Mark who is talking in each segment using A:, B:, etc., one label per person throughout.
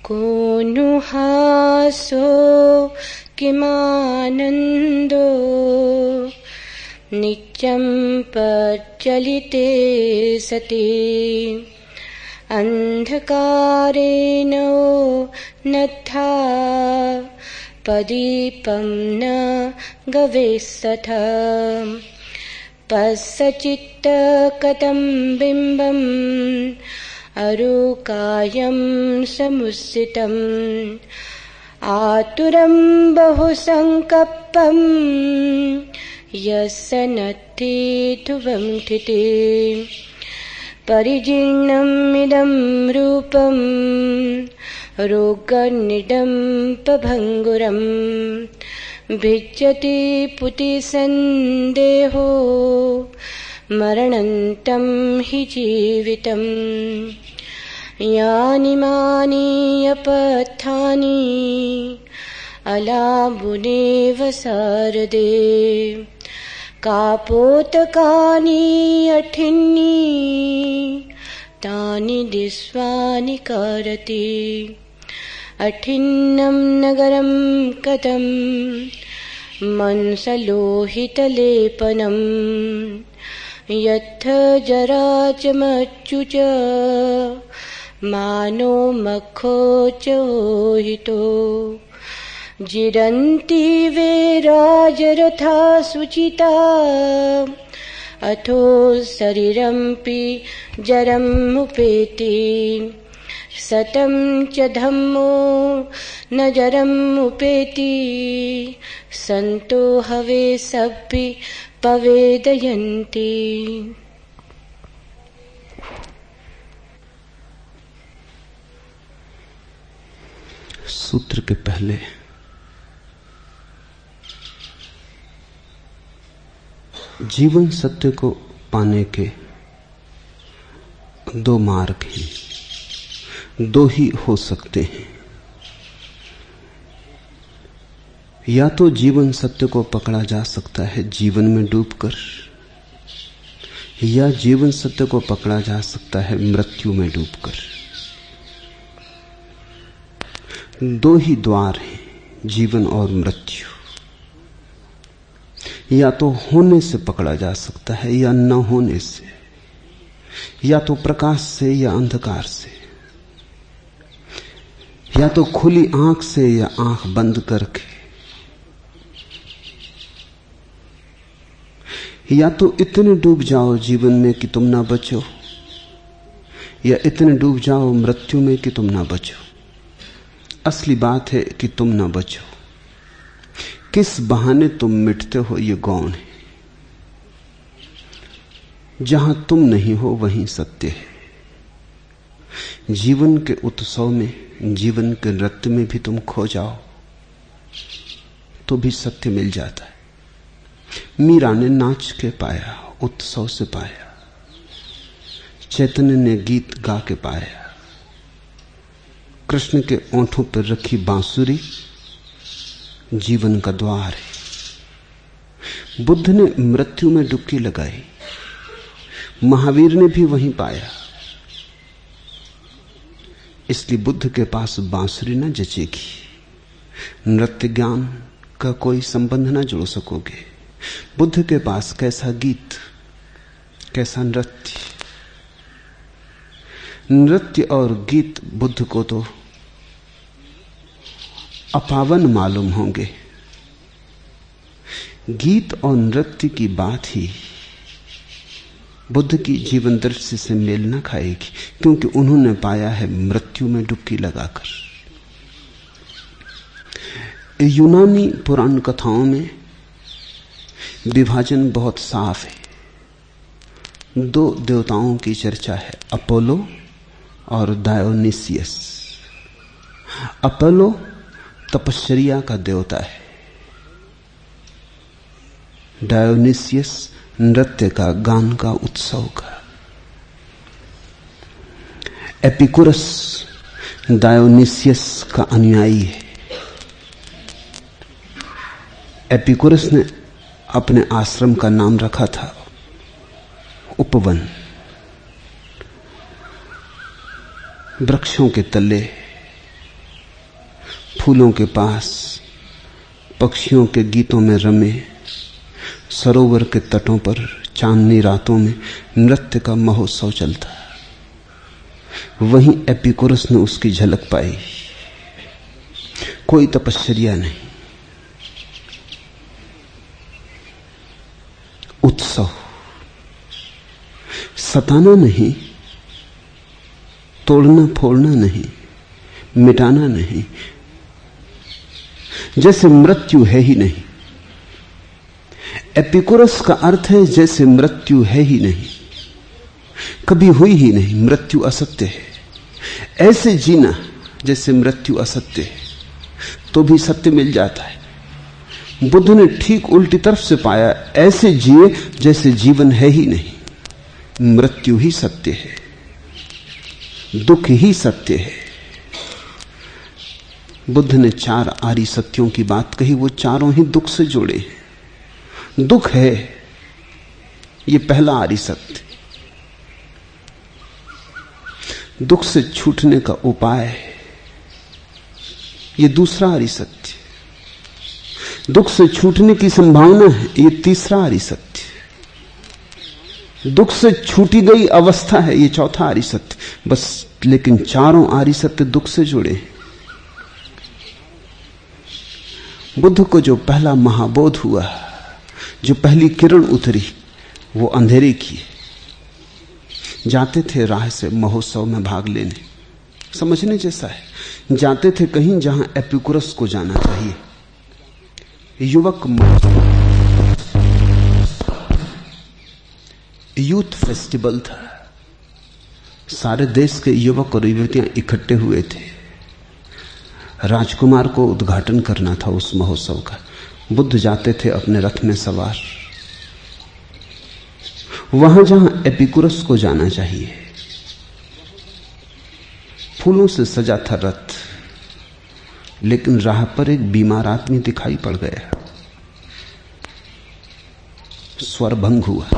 A: को नु हासो किमानन्दो नित्यं प्रचलिते सति अन्धकारेण नथा प्रदीपं न गवेत्सथ पश्चित्त कथं बिम्बम् अरुकायं समुस्थितम् आतुरं बहुसङ्कल्पं यस्य नत्थि ध्रुवं स्थिते परिजीर्णमिदं रूपं रोगनिडम्पभङ्गुरम् भिद्यति पुतिसन्देहो मरणन्तं हि जीवितम् यानि मानि अपथानि अलाभुनेव सारदे कापोतकानि अठिन्नि तानि दिस्वानि कारति अठिन्नं नगरं कथं मंसलोहितलेपनम् यत्थ जरा च मच्चु च मानो मखो च हितो जिरन्ति वे राजरथा शुचिता अथो शरीरमपि जरमुपेति सतं च धम्मो न जरमुपेति सन्तो हवे सभ्य पवेदयन्ति।
B: सूत्र के पहले जीवन सत्य को पाने के दो मार्ग हैं, दो ही हो सकते हैं। या तो जीवन सत्य को पकड़ा जा सकता है जीवन में डूबकर, या जीवन सत्य को पकड़ा जा सकता है मृत्यु में डूबकर। दो ही द्वार हैं, जीवन और मृत्यु। या तो होने से पकड़ा जा सकता है या न होने से, या तो प्रकाश से या अंधकार से, या तो खुली आंख से या आंख बंद करके, या तो इतने डूब जाओ जीवन में कि तुम ना बचो, या इतने डूब जाओ मृत्यु में कि तुम ना बचो। असली बात है कि तुम ना बचो। किस बहाने तुम मिटते हो ये गौण है। जहां तुम नहीं हो वहीं सत्य है। जीवन के उत्सव में, जीवन के नृत्य में भी तुम खो जाओ तो भी सत्य मिल जाता है। मीरा ने नाच के पाया, उत्सव से पाया। चैतन्य ने गीत गा के पाया। कृष्ण के ओंठों पर रखी बांसुरी जीवन का द्वार है। बुद्ध ने मृत्यु में डुबकी लगाई, महावीर ने भी वहीं पाया। इसलिए बुद्ध के पास बांसुरी न जचेगी, नृत्य ज्ञान का कोई संबंध न जोड़ सकोगे। बुद्ध के पास कैसा गीत, कैसा नृत्य। नृत्य और गीत बुद्ध को तो अपावन मालूम होंगे। गीत और नृत्य की बात ही बुद्ध की जीवन दृष्टि से मेल न खाएगी, क्योंकि उन्होंने पाया है मृत्यु में डुबकी लगाकर। यूनानी पुराण कथाओं में विभाजन बहुत साफ है। दो देवताओं की चर्चा है, अपोलो और डायोनिसियस। अपोलो तपश्चर्या का देवता है, डायोनिसियस नृत्य का, गान का, उत्सव का। एपिकुरस डायोनिसियस का अनुयायी है। एपिकुरस ने अपने आश्रम का नाम रखा था उपवन। वृक्षों के तले फूलों के पास पक्षियों के गीतों में रमे, सरोवर के तटों पर चांदनी रातों में नृत्य का महोत्सव चलता। वहीं एपिकुरस ने उसकी झलक पाई। कोई तपश्चर्या नहीं, उत्सव, सताना नहीं, तोड़ना फोड़ना नहीं, मिटाना नहीं, जैसे मृत्यु है ही नहीं। एपिकुरस का अर्थ है जैसे मृत्यु है ही नहीं, कभी हुई ही नहीं, मृत्यु असत्य है। ऐसे जीना जैसे मृत्यु असत्य है, तो भी सत्य मिल जाता है। बुद्ध ने ठीक उल्टी तरफ से पाया, ऐसे जिए जैसे जीवन है ही नहीं, मृत्यु ही सत्य है, दुख ही सत्य है। बुद्ध ने 4 आर्य सत्यों की बात कही, वो चारों ही दुख से जुड़े हैं। दुख है ये पहला आर्य सत्य, दुख से छूटने का उपाय है ये दूसरा आर्य सत्य, दुख से छूटने की संभावना है ये तीसरा आर्य सत्य, दुख से छूटी गई अवस्था है ये चौथा आर्य सत्य। बस, लेकिन चारों आर्य सत्य दुख से जुड़े हैं। बुद्ध को जो पहला महाबोध हुआ, जो पहली किरण उतरी, वो अंधेरे की। जाते थे राह से महोत्सव में भाग लेने, समझने जैसा है। जाते थे कहीं जहां एपिकुरस को जाना चाहिए। युवक यूथ फेस्टिवल था, सारे देश के युवक और युवतियां इकट्ठे हुए थे। राजकुमार को उद्घाटन करना था उस महोत्सव का। बुद्ध जाते थे अपने रथ में सवार, वहां जहां एपिकुरस को जाना चाहिए। फूलों से सजा था रथ, लेकिन राह पर एक बीमार आदमी दिखाई पड़ गया। स्वर भंग हुआ।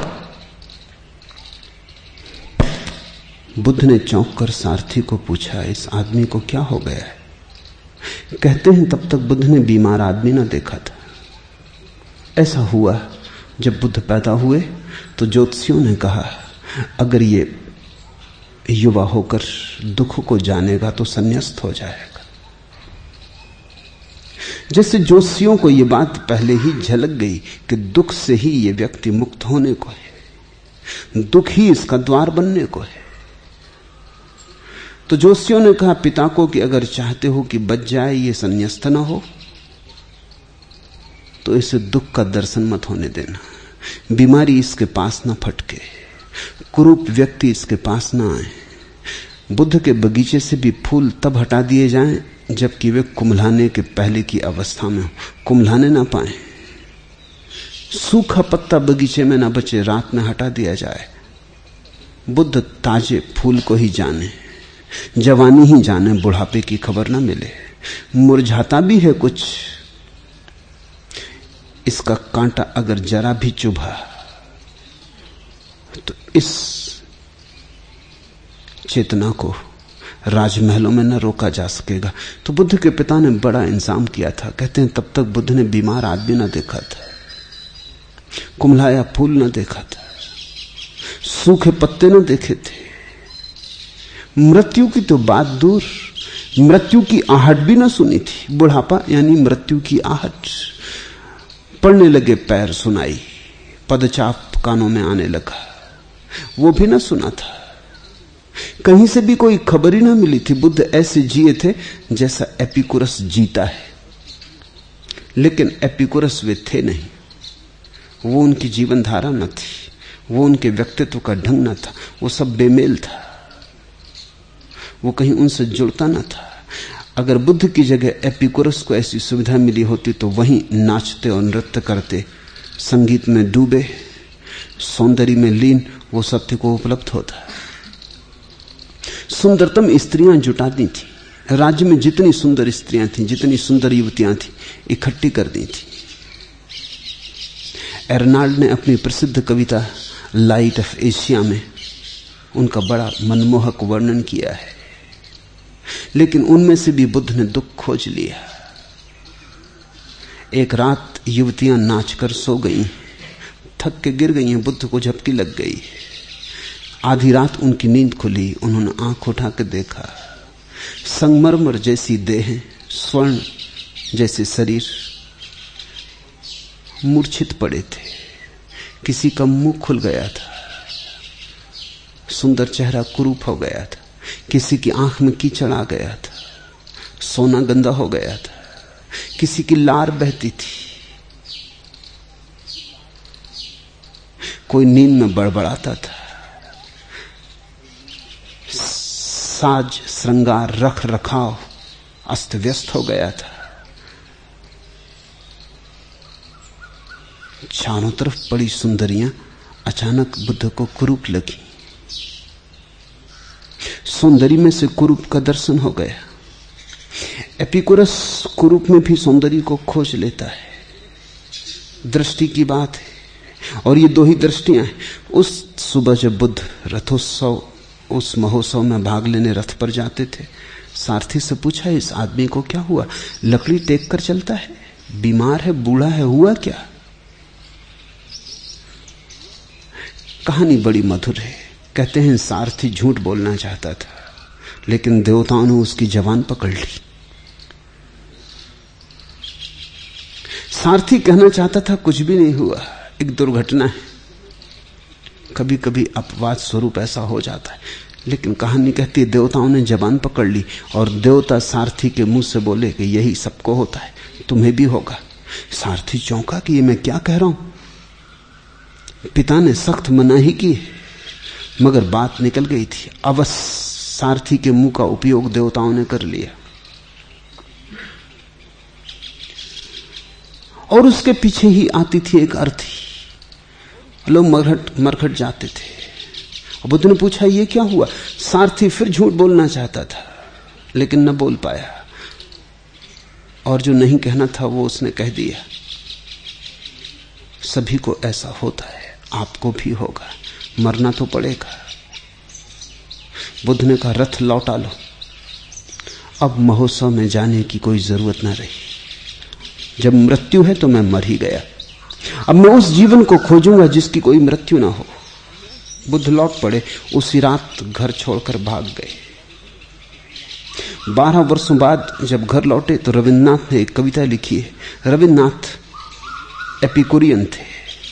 B: बुद्ध ने चौंक कर सारथी को पूछा, इस आदमी को क्या हो गया है? कहते हैं तब तक बुद्ध ने बीमार आदमी ना देखा था। ऐसा हुआ जब बुद्ध पैदा हुए तो ज्योतिषियों ने कहा, अगर ये युवा होकर दुख को जानेगा तो संन्यास्त हो जाएगा। जैसे ज्योतिषियों को यह बात पहले ही झलक गई कि दुख से ही ये व्यक्ति मुक्त होने को है, दुख ही इसका द्वार बनने को है। तो ज्योतिषियों ने कहा पिता को कि अगर चाहते हो कि बच जाए, ये संन्यास्त ना हो, तो इसे दुख का दर्शन मत होने देना। बीमारी इसके पास ना फटके, कुरूप व्यक्ति इसके पास ना आए। बुद्ध के बगीचे से भी फूल तब हटा दिए जाएं जबकि वे कुम्हलाने के पहले की अवस्था में हो, कुम्हलाने ना पाए। सूखा पत्ता बगीचे में ना बचे, रात में हटा दिया जाए। बुद्ध ताजे फूल को ही जाने, जवानी ही जाने, बुढ़ापे की खबर ना मिले। मुरझाता भी है कुछ, इसका कांटा अगर जरा भी चुभा तो इस चेतना को राजमहलों में न रोका जा सकेगा। तो बुद्ध के पिता ने बड़ा इंतजाम किया था। कहते हैं तब तक बुद्ध ने बीमार आदमी न देखा था, कुम्हलाया फूल न देखा था, सूखे पत्ते न देखे थे। मृत्यु की तो बात दूर, मृत्यु की आहट भी न सुनी थी। बुढ़ापा यानी मृत्यु की आहट। पड़ने लगे पैर सुनाई, पदचाप कानों में आने लगा, वो भी ना सुना था। कहीं से भी कोई खबर ही ना मिली थी। बुद्ध ऐसे जिए थे जैसा एपिकुरस जीता है, लेकिन एपिकुरस वे थे नहीं। वो उनकी जीवन धारा न थी, वो उनके व्यक्तित्व का ढंग न था, वो सब बेमेल था, वो कहीं उनसे जुड़ता न था। अगर बुद्ध की जगह एपिकुरस को ऐसी सुविधा मिली होती तो वहीं नाचते और नृत्य करते, संगीत में डूबे, सौंदर्य में लीन वो सत्य को उपलब्ध होता। सुंदरतम स्त्रियां जुटा दी थी, राज्य में जितनी सुंदर स्त्रियां थीं, जितनी सुंदर युवतियां थीं, इकट्ठी कर दी थी। एर्नाल्ड ने अपनी प्रसिद्ध कविता लाइट ऑफ एशिया में उनका बड़ा मनमोहक वर्णन किया है। लेकिन उनमें से भी बुद्ध ने दुख खोज लिया। एक रात युवतियां नाचकर सो गई, थक के गिर गई हैं, बुद्ध को झपकी लग गई। आधी रात उनकी नींद खुली, उन्होंने आंख उठा के देखा, संगमरमर जैसी देह, स्वर्ण जैसे शरीर मूर्छित पड़े थे। किसी का मुंह खुल गया था, सुंदर चेहरा कुरूप हो गया था, किसी की आंख में कीचड़ आ गया था, सोना गंदा हो गया था, किसी की लार बहती थी, कोई नींद में बड़बड़ाता था, साज श्रृंगार रख रखाव अस्त व्यस्त हो गया था। चारों तरफ बड़ी सुंदरियां अचानक बुद्ध को कुरूप लगी। सौंदर्य में से कुरूप का दर्शन हो गया। एपिकुरस कुरूप में भी सौंदर्य को खोज लेता है, दृष्टि की बात है। और ये दो ही दृष्टियां हैं। उस सुबह जब बुद्ध रथोत्सव, उस महोत्सव में भाग लेने रथ पर जाते थे, सारथी से पूछा, इस आदमी को क्या हुआ? लकड़ी टेक कर चलता है, बीमार है, बूढ़ा है, हुआ क्या? कहानी बड़ी मधुर है। कहते हैं सारथी झूठ बोलना चाहता था, लेकिन देवताओं ने उसकी जबान पकड़ ली। सारथी कहना चाहता था कुछ भी नहीं हुआ, एक दुर्घटना है, कभी कभी अपवाद स्वरूप ऐसा हो जाता है। लेकिन कहानी कहती है देवताओं ने जबान पकड़ ली और देवता सारथी के मुंह से बोले कि यही सबको होता है, तुम्हें भी होगा। सारथी चौंका कि ये मैं क्या कह रहा हूं। पिता ने सख्त मनाही की, मगर बात निकल गई थी। अवश्य सारथी के मुंह का उपयोग देवताओं ने कर लिया और उसके पीछे ही आती थी एक अर्थी। लोग मरघट जाते थे। बुद्ध ने पूछा ये क्या हुआ? सारथी फिर झूठ बोलना चाहता था, लेकिन न बोल पाया, और जो नहीं कहना था वो उसने कह दिया। सभी को ऐसा होता है, आपको भी होगा, मरना तो पड़ेगा। बुद्ध ने कहा रथ लौटा लो, अब महोत्सव में जाने की कोई जरूरत ना रही। जब मृत्यु है तो मैं मर ही गया, अब मैं उस जीवन को खोजूंगा जिसकी कोई मृत्यु ना हो। बुद्ध लौट पड़े, उसी रात घर छोड़कर भाग गए। 12 वर्षों बाद जब घर लौटे तो रविन्द्रनाथ ने एक कविता लिखी है। रविन्द्रनाथ एपिकुरियन थे।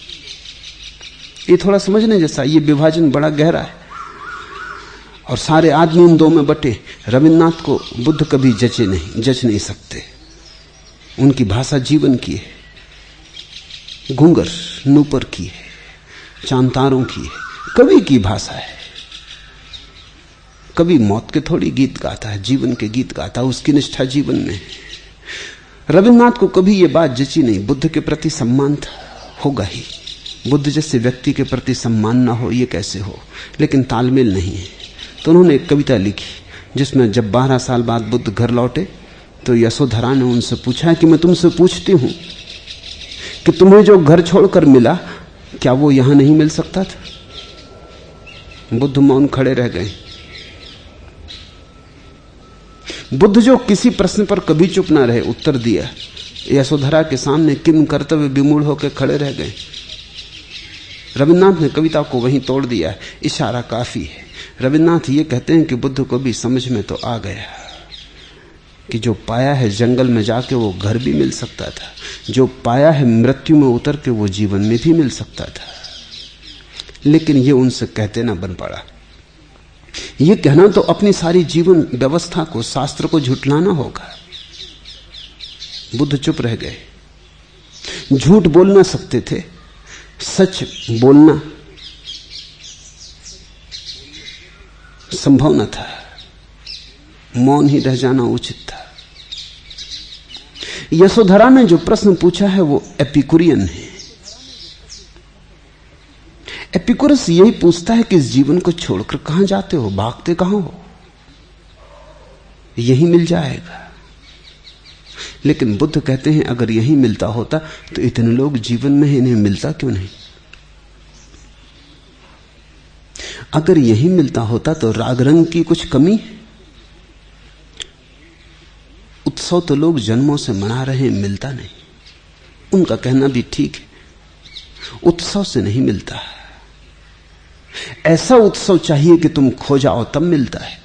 B: ये थोड़ा समझने जैसा, ये विभाजन बड़ा गहरा है और सारे आदमी इन दो में बटे। रविन्द्रनाथ को बुद्ध कभी जच नहीं सकते। उनकी भाषा जीवन की है, घूंगर नूपर की है, चांतारों की है, कवि की भाषा है। कवि मौत के थोड़ी गीत गाता है, जीवन के गीत गाता है, उसकी निष्ठा जीवन में है। रविन्द्रनाथ को कभी यह बात जची नहीं। बुद्ध के प्रति सम्मान था, होगा ही। बुद्ध जैसे व्यक्ति के प्रति सम्मान ना हो ये कैसे हो, लेकिन तालमेल नहीं है। तो उन्होंने एक कविता लिखी जिसमें जब 12 साल बाद बुद्ध घर लौटे तो यशोधरा ने उनसे पूछा कि मैं तुमसे पूछती हूं कि तुम्हें जो घर छोड़कर मिला क्या वो यहां नहीं मिल सकता था? बुद्ध मौन खड़े रह गए। बुद्ध जो किसी प्रश्न पर कभी चुप ना रहे, उत्तर दिया। यशोधरा के सामने किम कर्तव्य विमूढ़ होकर खड़े रह गए। रविन्द्रनाथ ने कविता को वहीं तोड़ दिया। इशारा काफी है। रविन्द्रनाथ ये कहते हैं कि बुद्ध को भी समझ में तो आ गया कि जो पाया है जंगल में जाके वो घर भी मिल सकता था, जो पाया है मृत्यु में उतर के वो जीवन में भी मिल सकता था। लेकिन ये उनसे कहते ना बन पड़ा। ये कहना तो अपनी सारी जीवन व्यवस्था को, शास्त्र को झुठलाना होगा। बुद्ध चुप रह गए। झूठ बोल ना सकते थे, सच बोलना संभव न था। मौन ही रह जाना उचित था। यशोधरा ने जो प्रश्न पूछा है वो एपिकुरियन है। एपिकुरस यही पूछता है कि इस जीवन को छोड़कर कहां जाते हो, भागते कहां हो, यही मिल जाएगा। लेकिन बुद्ध कहते हैं अगर यही मिलता होता तो इतने लोग जीवन में इन्हें मिलता क्यों नहीं? अगर यही मिलता होता तो राग रंग की कुछ कमी? उत्सव तो लोग जन्मों से मना रहे हैं, मिलता नहीं। उनका कहना भी ठीक है, उत्सव से नहीं मिलता। ऐसा उत्सव चाहिए कि तुम खो जाओ तब मिलता है।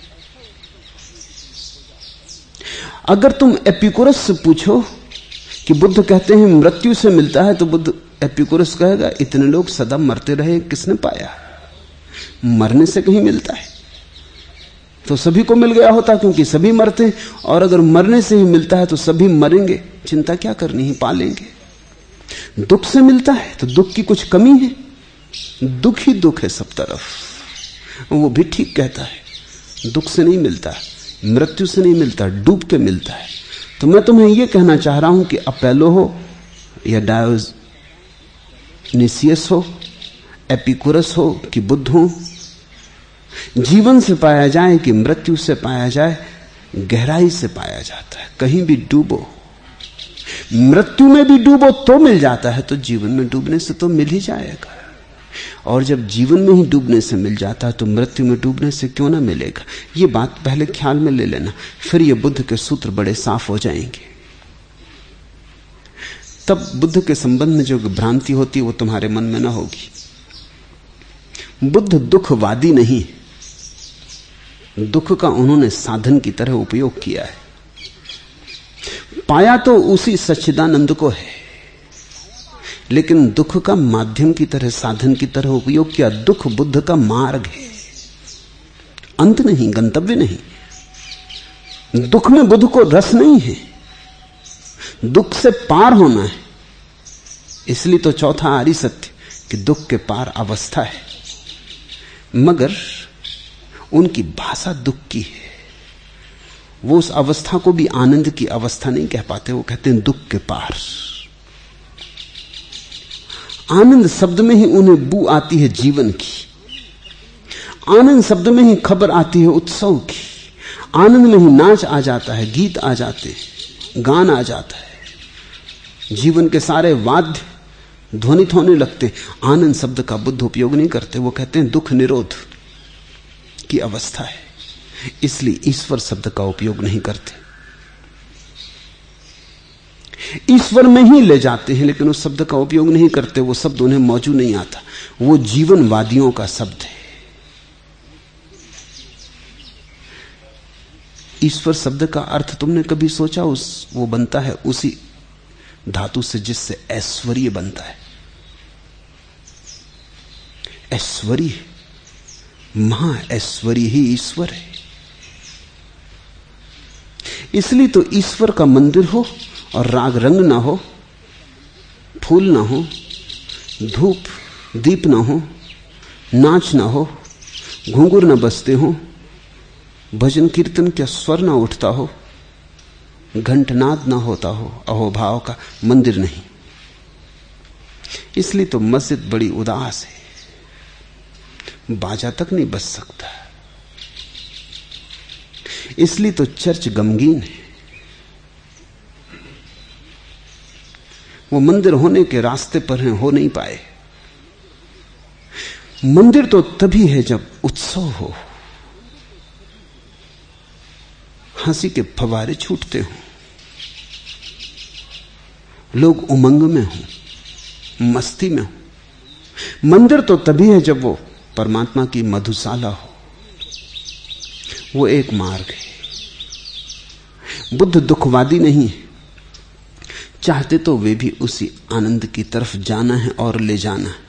B: अगर तुम एपिकुरस से पूछो कि बुद्ध कहते हैं मृत्यु से मिलता है, तो बुद्ध एपिकुरस कहेगा इतने लोग सदा मरते रहे, किसने पाया? मरने से कहीं मिलता है तो सभी को मिल गया होता, क्योंकि सभी मरते हैं। और अगर मरने से ही मिलता है तो सभी मरेंगे, चिंता क्या करनी है, पा लेंगे। दुख से मिलता है तो दुख की कुछ कमी है? दुख ही दुख है सब तरफ। वो भी ठीक कहता है, दुख से नहीं मिलता, मृत्यु से नहीं मिलता, डूब के मिलता है। तो मैं तुम्हें यह कहना चाह रहा हूं कि अपेलो हो या डायोनिसियस हो, एपिकुरस हो कि बुद्ध हो, जीवन से पाया जाए कि मृत्यु से पाया जाए, गहराई से पाया जाता है। कहीं भी डूबो, मृत्यु में भी डूबो तो मिल जाता है, तो जीवन में डूबने से तो मिल ही जाएगा। और जब जीवन में ही डूबने से मिल जाता है तो मृत्यु में डूबने से क्यों ना मिलेगा? ये बात पहले ख्याल में ले लेना, फिर ये बुद्ध के सूत्र बड़े साफ हो जाएंगे। तब बुद्ध के संबंध में जो भ्रांति होती है वो तुम्हारे मन में ना होगी। बुद्ध दुखवादी नहीं, दुख का उन्होंने साधन की तरह उपयोग किया है। पाया तो उसी सच्चिदानंद को है, लेकिन दुख का माध्यम की तरह, साधन की तरह उपयोग किया। दुख बुद्ध का मार्ग है, अंत नहीं, गंतव्य नहीं। दुख में बुद्ध को रस नहीं है, दुख से पार होना है। इसलिए तो चौथा आर्य सत्य कि दुख के पार अवस्था है। मगर उनकी भाषा दुख की है, वो उस अवस्था को भी आनंद की अवस्था नहीं कह पाते, वो कहते हैं दुख के पार। आनंद शब्द में ही उन्हें बू आती है जीवन की, आनंद शब्द में ही खबर आती है उत्सव की, आनंद में ही नाच आ जाता है, गीत आ जाते हैं, गान आ जाता है, जीवन के सारे वाद्य ध्वनित होने लगते। आनंद शब्द का बुद्ध उपयोग नहीं करते, वो कहते हैं दुख निरोध की अवस्था है, इसलिए ईश्वर शब्द का उपयोग नहीं करते। ईश्वर में ही ले जाते हैं लेकिन उस शब्द का उपयोग नहीं करते, वो शब्द उन्हें मौजूद नहीं आता, वो जीवनवादियों का शब्द है। ईश्वर शब्द का अर्थ तुमने कभी सोचा? वो बनता है उसी धातु से जिससे ऐश्वर्य बनता है। ऐश्वर्य, महा ऐश्वर्य ही ईश्वर है। इसलिए तो ईश्वर का मंदिर हो और राग रंग ना हो, फूल ना हो, धूप दीप ना हो, नाच ना हो, घुंघरू ना बजते हो, भजन कीर्तन का स्वर ना उठता हो, घंटनाद ना होता हो, अहोभाव का मंदिर नहीं। इसलिए तो मस्जिद बड़ी उदास है, बाजा तक नहीं बज सकता। इसलिए तो चर्च गमगीन है, वो मंदिर होने के रास्ते पर हैं, हो नहीं पाए। मंदिर तो तभी है जब उत्सव हो, हंसी के फवारे छूटते हो, लोग उमंग में हो, मस्ती में हो। मंदिर तो तभी है जब वो परमात्मा की मधुशाला हो, वो एक मार्ग है। बुद्ध दुखवादी नहीं है, चाहते तो वे भी उसी आनंद की तरफ जाना है और ले जाना है,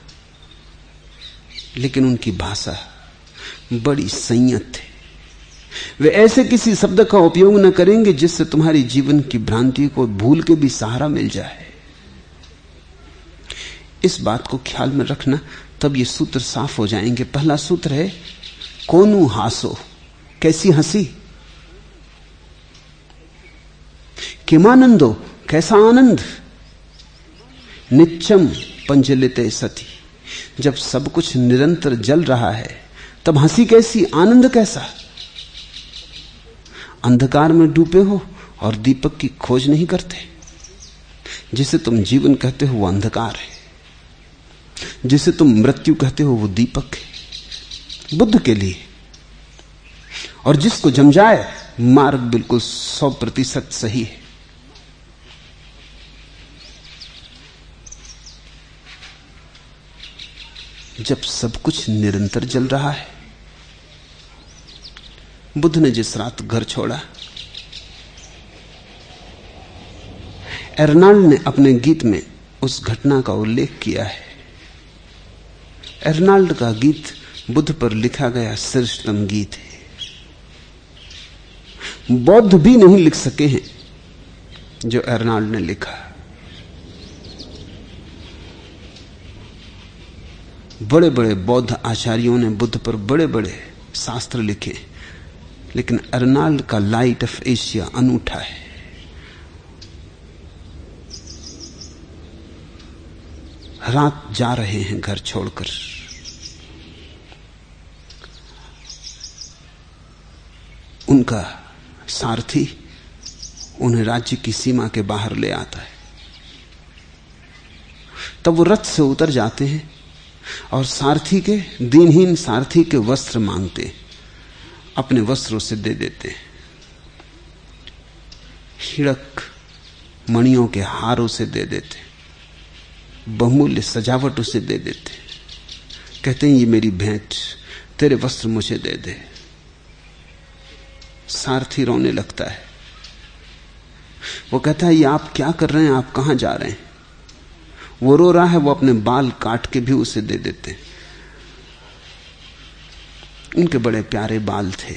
B: लेकिन उनकी भाषा बड़ी संयत है। वे ऐसे किसी शब्द का उपयोग न करेंगे जिससे तुम्हारी जीवन की भ्रांति को भूल के भी सहारा मिल जाए। इस बात को ख्याल में रखना, तब ये सूत्र साफ हो जाएंगे। पहला सूत्र है कोनु हासो, कैसी हंसी, किमानंदो, कैसा आनंद, नित्यम पंजलिते सती, जब सब कुछ निरंतर जल रहा है तब हंसी कैसी, आनंद कैसा। अंधकार में डूबे हो और दीपक की खोज नहीं करते। जिसे तुम जीवन कहते हो वो अंधकार है, जिसे तुम मृत्यु कहते हो वो दीपक है बुद्ध के लिए। और जिसको जम जाए मार्ग बिल्कुल 100% सही है। जब सब कुछ निरंतर जल रहा है। बुद्ध ने जिस रात घर छोड़ा, एर्नाल्ड ने अपने गीत में उस घटना का उल्लेख किया है। एर्नाल्ड का गीत बुद्ध पर लिखा गया श्रेष्ठतम गीत है। बौद्ध भी नहीं लिख सके हैं जो एर्नाल्ड ने लिखा। बड़े बड़े बौद्ध आचार्यों ने बुद्ध पर बड़े बड़े शास्त्र लिखे, लेकिन एर्नाल्ड का लाइट ऑफ एशिया अनूठा है। रात जा रहे हैं घर छोड़कर, उनका सारथी उन्हें राज्य की सीमा के बाहर ले आता है। तब वो रथ से उतर जाते हैं और सारथी के, दीनहीन सारथी के वस्त्र मांगते, अपने वस्त्रों से दे देते, हिड़क मणियों के हारों से दे देते, बहुमूल्य सजावट उसे दे देते, कहते हैं ये मेरी भेंट, तेरे वस्त्र मुझे दे दे। सारथी रोने लगता है। वो कहता है ये आप क्या कर रहे हैं, आप कहां जा रहे हैं? वो रो रहा है, वो अपने बाल काट के भी उसे दे देते। उनके बड़े प्यारे बाल थे।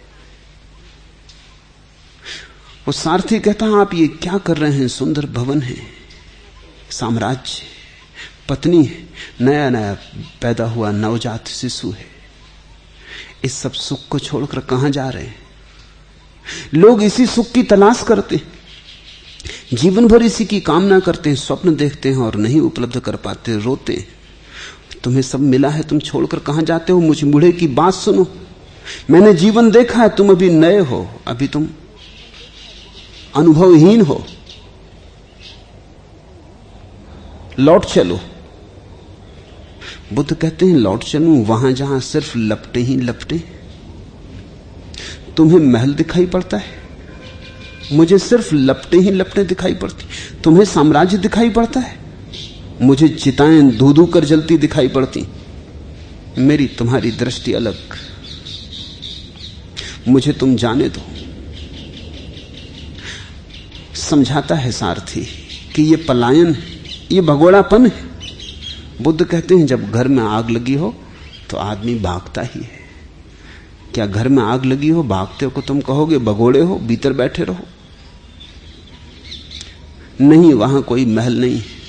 B: वो सारथी कहता है आप ये क्या कर रहे हैं? सुंदर भवन है, साम्राज्य, पत्नी है, नया नया पैदा हुआ नवजात शिशु है, इस सब सुख को छोड़कर कहां जा रहे हैं? लोग इसी सुख की तलाश करते हैं, जीवन भर इसी की कामना करते हैं, स्वप्न देखते हैं और नहीं उपलब्ध कर पाते, रोते हैं। तुम्हें सब मिला है, तुम छोड़कर कहां जाते हो? मुझ बूढ़े की बात सुनो, मैंने जीवन देखा है, तुम अभी नए हो, अभी तुम अनुभवहीन हो, लौट चलो। बुद्ध कहते हैं लौट चलूं वहां जहां सिर्फ लपटे ही लपटे। तुम्हें महल दिखाई पड़ता है, मुझे सिर्फ लपटे ही लपटे दिखाई पड़ती। तुम्हें साम्राज्य दिखाई पड़ता है, मुझे चिताएं धू धू कर जलती दिखाई पड़ती। मेरी तुम्हारी दृष्टि अलग, मुझे तुम जाने दो। समझाता है सारथी कि यह पलायन है, यह भगोड़ापन है। बुद्ध कहते हैं जब घर में आग लगी हो तो आदमी भागता ही है। क्या घर में आग लगी हो, भागते हो को तुम कहोगे भगोड़े हो, भीतर बैठे रहो? नहीं, वहां कोई महल नहीं है।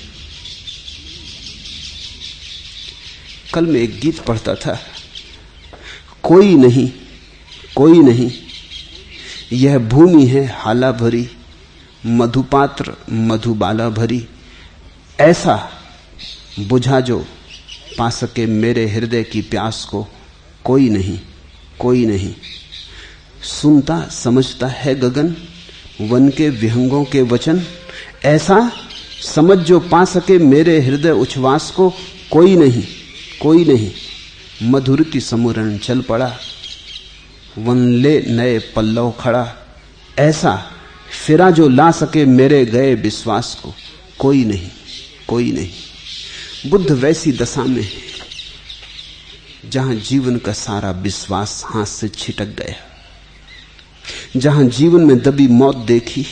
B: कल मैं एक गीत पढ़ता था, कोई नहीं, कोई नहीं, यह भूमि है हाला भरी, मधुपात्र मधुबाला भरी, ऐसा बुझा जो पा सके मेरे हृदय की प्यास को, कोई नहीं, कोई नहीं। सुनता समझता है गगन वन के विहंगों के वचन, ऐसा समझ जो पा सके मेरे हृदय उच्छ्वास को, कोई नहीं, कोई नहीं। मधुरति समुरण चल पड़ा, वन ले नए पल्लव खड़ा, ऐसा फिरा जो ला सके मेरे गए विश्वास को, कोई नहीं, कोई नहीं। बुद्ध वैसी दशा में है जहां जीवन का सारा विश्वास हाथ से छिटक गया, जहां जीवन में दबी मौत देखी,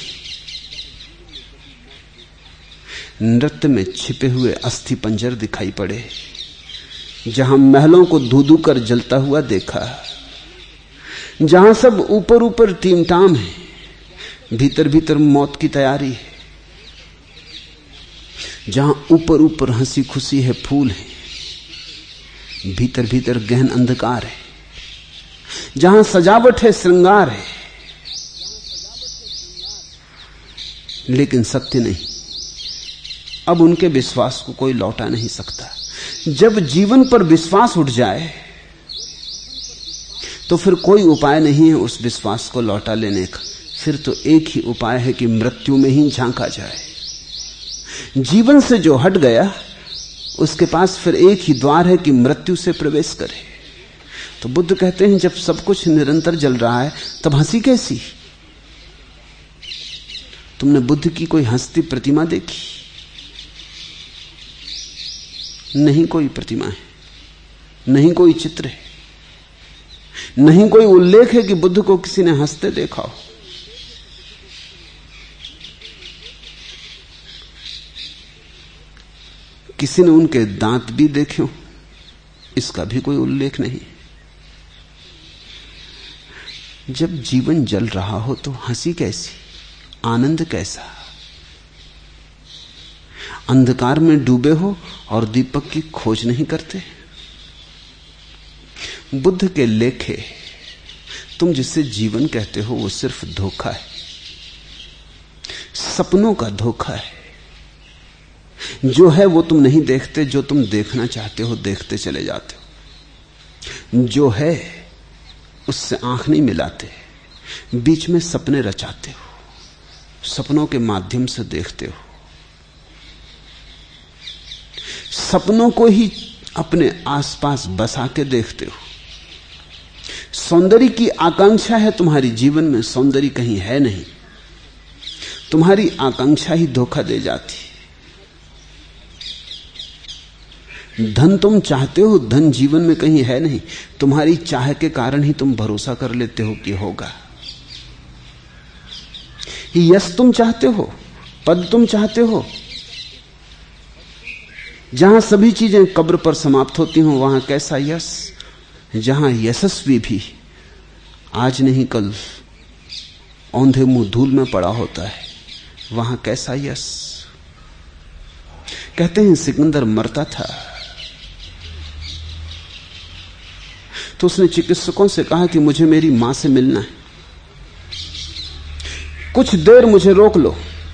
B: नृत्य में छिपे हुए अस्थि पंजर दिखाई पड़े, जहां महलों को धू धू कर जलता हुआ देखा, जहां सब ऊपर ऊपर टीमटाम है, भीतर भीतर मौत की तैयारी है, जहां ऊपर ऊपर हंसी खुशी है, फूल है, भीतर भीतर गहन अंधकार है, जहां सजावट है, श्रृंगार है, लेकिन सत्य नहीं। अब उनके विश्वास को कोई लौटा नहीं सकता। जब जीवन पर विश्वास उठ जाए तो फिर कोई उपाय नहीं है उस विश्वास को लौटा लेने का। फिर तो एक ही उपाय है कि मृत्यु में ही झांका जाए। जीवन से जो हट गया उसके पास फिर एक ही द्वार है कि मृत्यु से प्रवेश करे। तो बुद्ध कहते हैं जब सब कुछ निरंतर जल रहा है तब हंसी कैसी? तुमने बुद्ध की कोई हंसती प्रतिमा देखी? नहीं, कोई प्रतिमा है। नहीं कोई चित्र है, नहीं कोई उल्लेख है कि बुद्ध को किसी ने हंसते देखा हो। किसी ने उनके दांत भी देखे हो, इसका भी कोई उल्लेख नहीं। जब जीवन जल रहा हो तो हंसी कैसी, आनंद कैसा? अंधकार में डूबे हो और दीपक की खोज नहीं करते। बुद्ध के लेखे तुम जिसे जीवन कहते हो वो सिर्फ धोखा है, सपनों का धोखा है। जो है वो तुम नहीं देखते, जो तुम देखना चाहते हो देखते चले जाते हो। जो है उससे आंख नहीं मिलाते, बीच में सपने रचाते हो, सपनों के माध्यम से देखते हो। सपनों को ही अपने आसपास बसा के देखते हो। सौंदर्य की आकांक्षा है तुम्हारी जीवन में, सौंदर्य कहीं है नहीं। तुम्हारी आकांक्षा ही धोखा दे जाती। धन तुम चाहते हो, धन जीवन में कहीं है नहीं। तुम्हारी चाह के कारण ही तुम भरोसा कर लेते हो कि होगा। यश तुम चाहते हो, पद तुम चाहते हो, जहां सभी चीजें कब्र पर समाप्त होती हों वहां कैसा यश? जहां यशस्वी भी आज नहीं कल औंधे मुंह धूल में पड़ा होता है, वहां कैसा यश? कहते हैं सिकंदर मरता था तो उसने चिकित्सकों से कहा कि मुझे मेरी मां से मिलना है, कुछ देर मुझे रोक लो।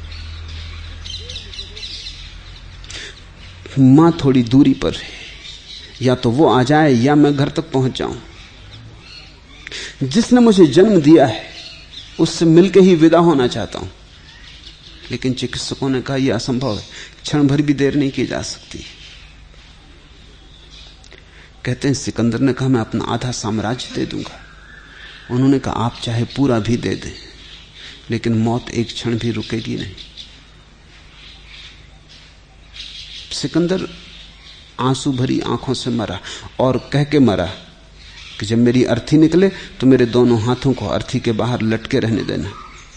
B: मां थोड़ी दूरी पर है, या तो वो आ जाए या मैं घर तक पहुंच जाऊं। जिसने मुझे जन्म दिया है उससे मिलके ही विदा होना चाहता हूं। लेकिन चिकित्सकों ने कहा यह असंभव है, क्षण भर भी देर नहीं की जा सकती। कहते हैं सिकंदर ने कहा मैं अपना आधा साम्राज्य दे दूंगा। उन्होंने कहा आप चाहे पूरा भी दे दें, लेकिन मौत एक क्षण भी रुकेगी नहीं। सिकंदर आंसू भरी आंखों से मरा और कह के मरा कि जब मेरी अर्थी निकले तो मेरे दोनों हाथों को अर्थी के बाहर लटके रहने देना।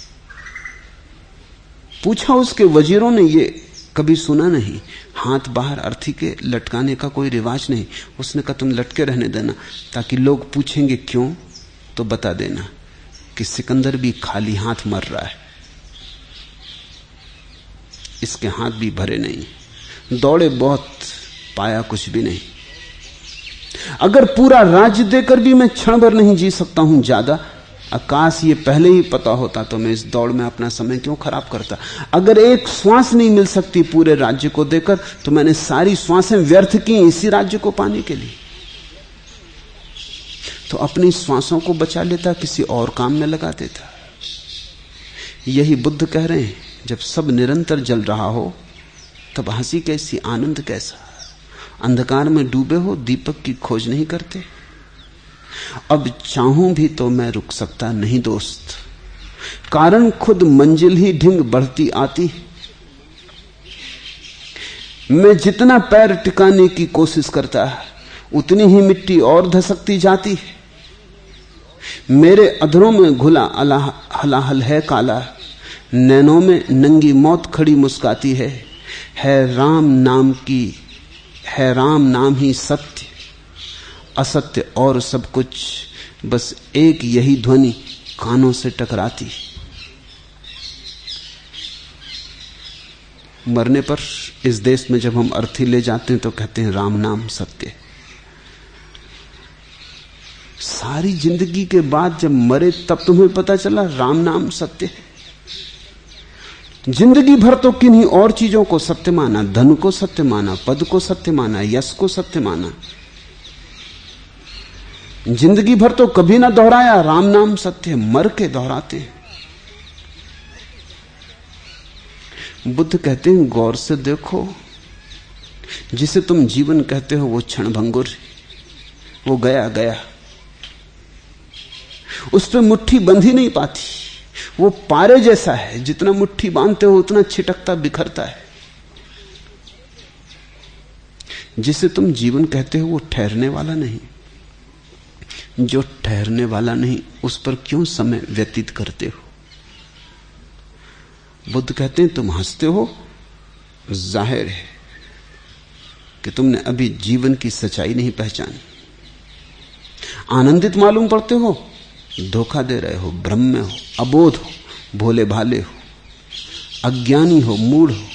B: पूछा उसके वजीरों ने, ये कभी सुना नहीं, हाथ बाहर अर्थी के लटकाने का कोई रिवाज नहीं। उसने कहा तुम लटके रहने देना, ताकि लोग पूछेंगे क्यों तो बता देना कि सिकंदर भी खाली हाथ मर रहा है, इसके हाथ भी भरे नहीं, दौड़े बहुत, पाया कुछ भी नहीं। अगर पूरा राज्य देकर भी मैं क्षण भर नहीं जी सकता हूं ज्यादा, आकाश ये पहले ही पता होता तो मैं इस दौड़ में अपना समय क्यों खराब करता। अगर एक श्वास नहीं मिल सकती पूरे राज्य को देकर तो मैंने सारी श्वासें व्यर्थ की इसी राज्य को पाने के लिए। तो अपनी श्वासों को बचा लेता, किसी और काम में लगा देता। यही बुद्ध कह रहे हैं, जब सब निरंतर जल रहा हो तब हंसी कैसी, आनंद कैसा? अंधकार में डूबे हो, दीपक की खोज नहीं करते। अब चाहूं भी तो मैं रुक सकता नहीं दोस्त, कारण खुद मंजिल ही ढिंग बढ़ती आती। मैं जितना पैर टिकाने की कोशिश करता उतनी ही मिट्टी और धसकती जाती है। मेरे अधरों में घुला हलाहल है काला, नैनों में नंगी मौत खड़ी मुस्काती है राम नाम की, है राम नाम ही सत्य, असत्य और सब कुछ बस एक यही ध्वनि कानों से टकराती। मरने पर इस देश में जब हम अर्थी ले जाते हैं तो कहते हैं राम नाम सत्य। सारी जिंदगी के बाद जब मरे तब तुम्हें पता चला राम नाम सत्य है। जिंदगी भर तो किन्हीं और चीजों को सत्य माना, धन को सत्य माना, पद को सत्य माना, यश को सत्य माना। जिंदगी भर तो कभी ना दोहराया राम नाम सत्य, मर के दोहराते हैं। बुद्ध कहते हैं गौर से देखो, जिसे तुम जीवन कहते हो वो क्षणभंगुर, वो गया गया, उस पर मुट्ठी बंध ही नहीं पाती। वो पारे जैसा है, जितना मुट्ठी बांधते हो उतना छिटकता बिखरता है। जिसे तुम जीवन कहते हो वो ठहरने वाला नहीं। जो ठहरने वाला नहीं उस पर क्यों समय व्यतीत करते हो? बुद्ध कहते हैं तुम हंसते हो, जाहिर है कि तुमने अभी जीवन की सच्चाई नहीं पहचानी। आनंदित मालूम पड़ते हो, धोखा दे रहे हो, भ्रम में हो, अबोध हो, भोले भाले हो, अज्ञानी हो, मूढ़ हो,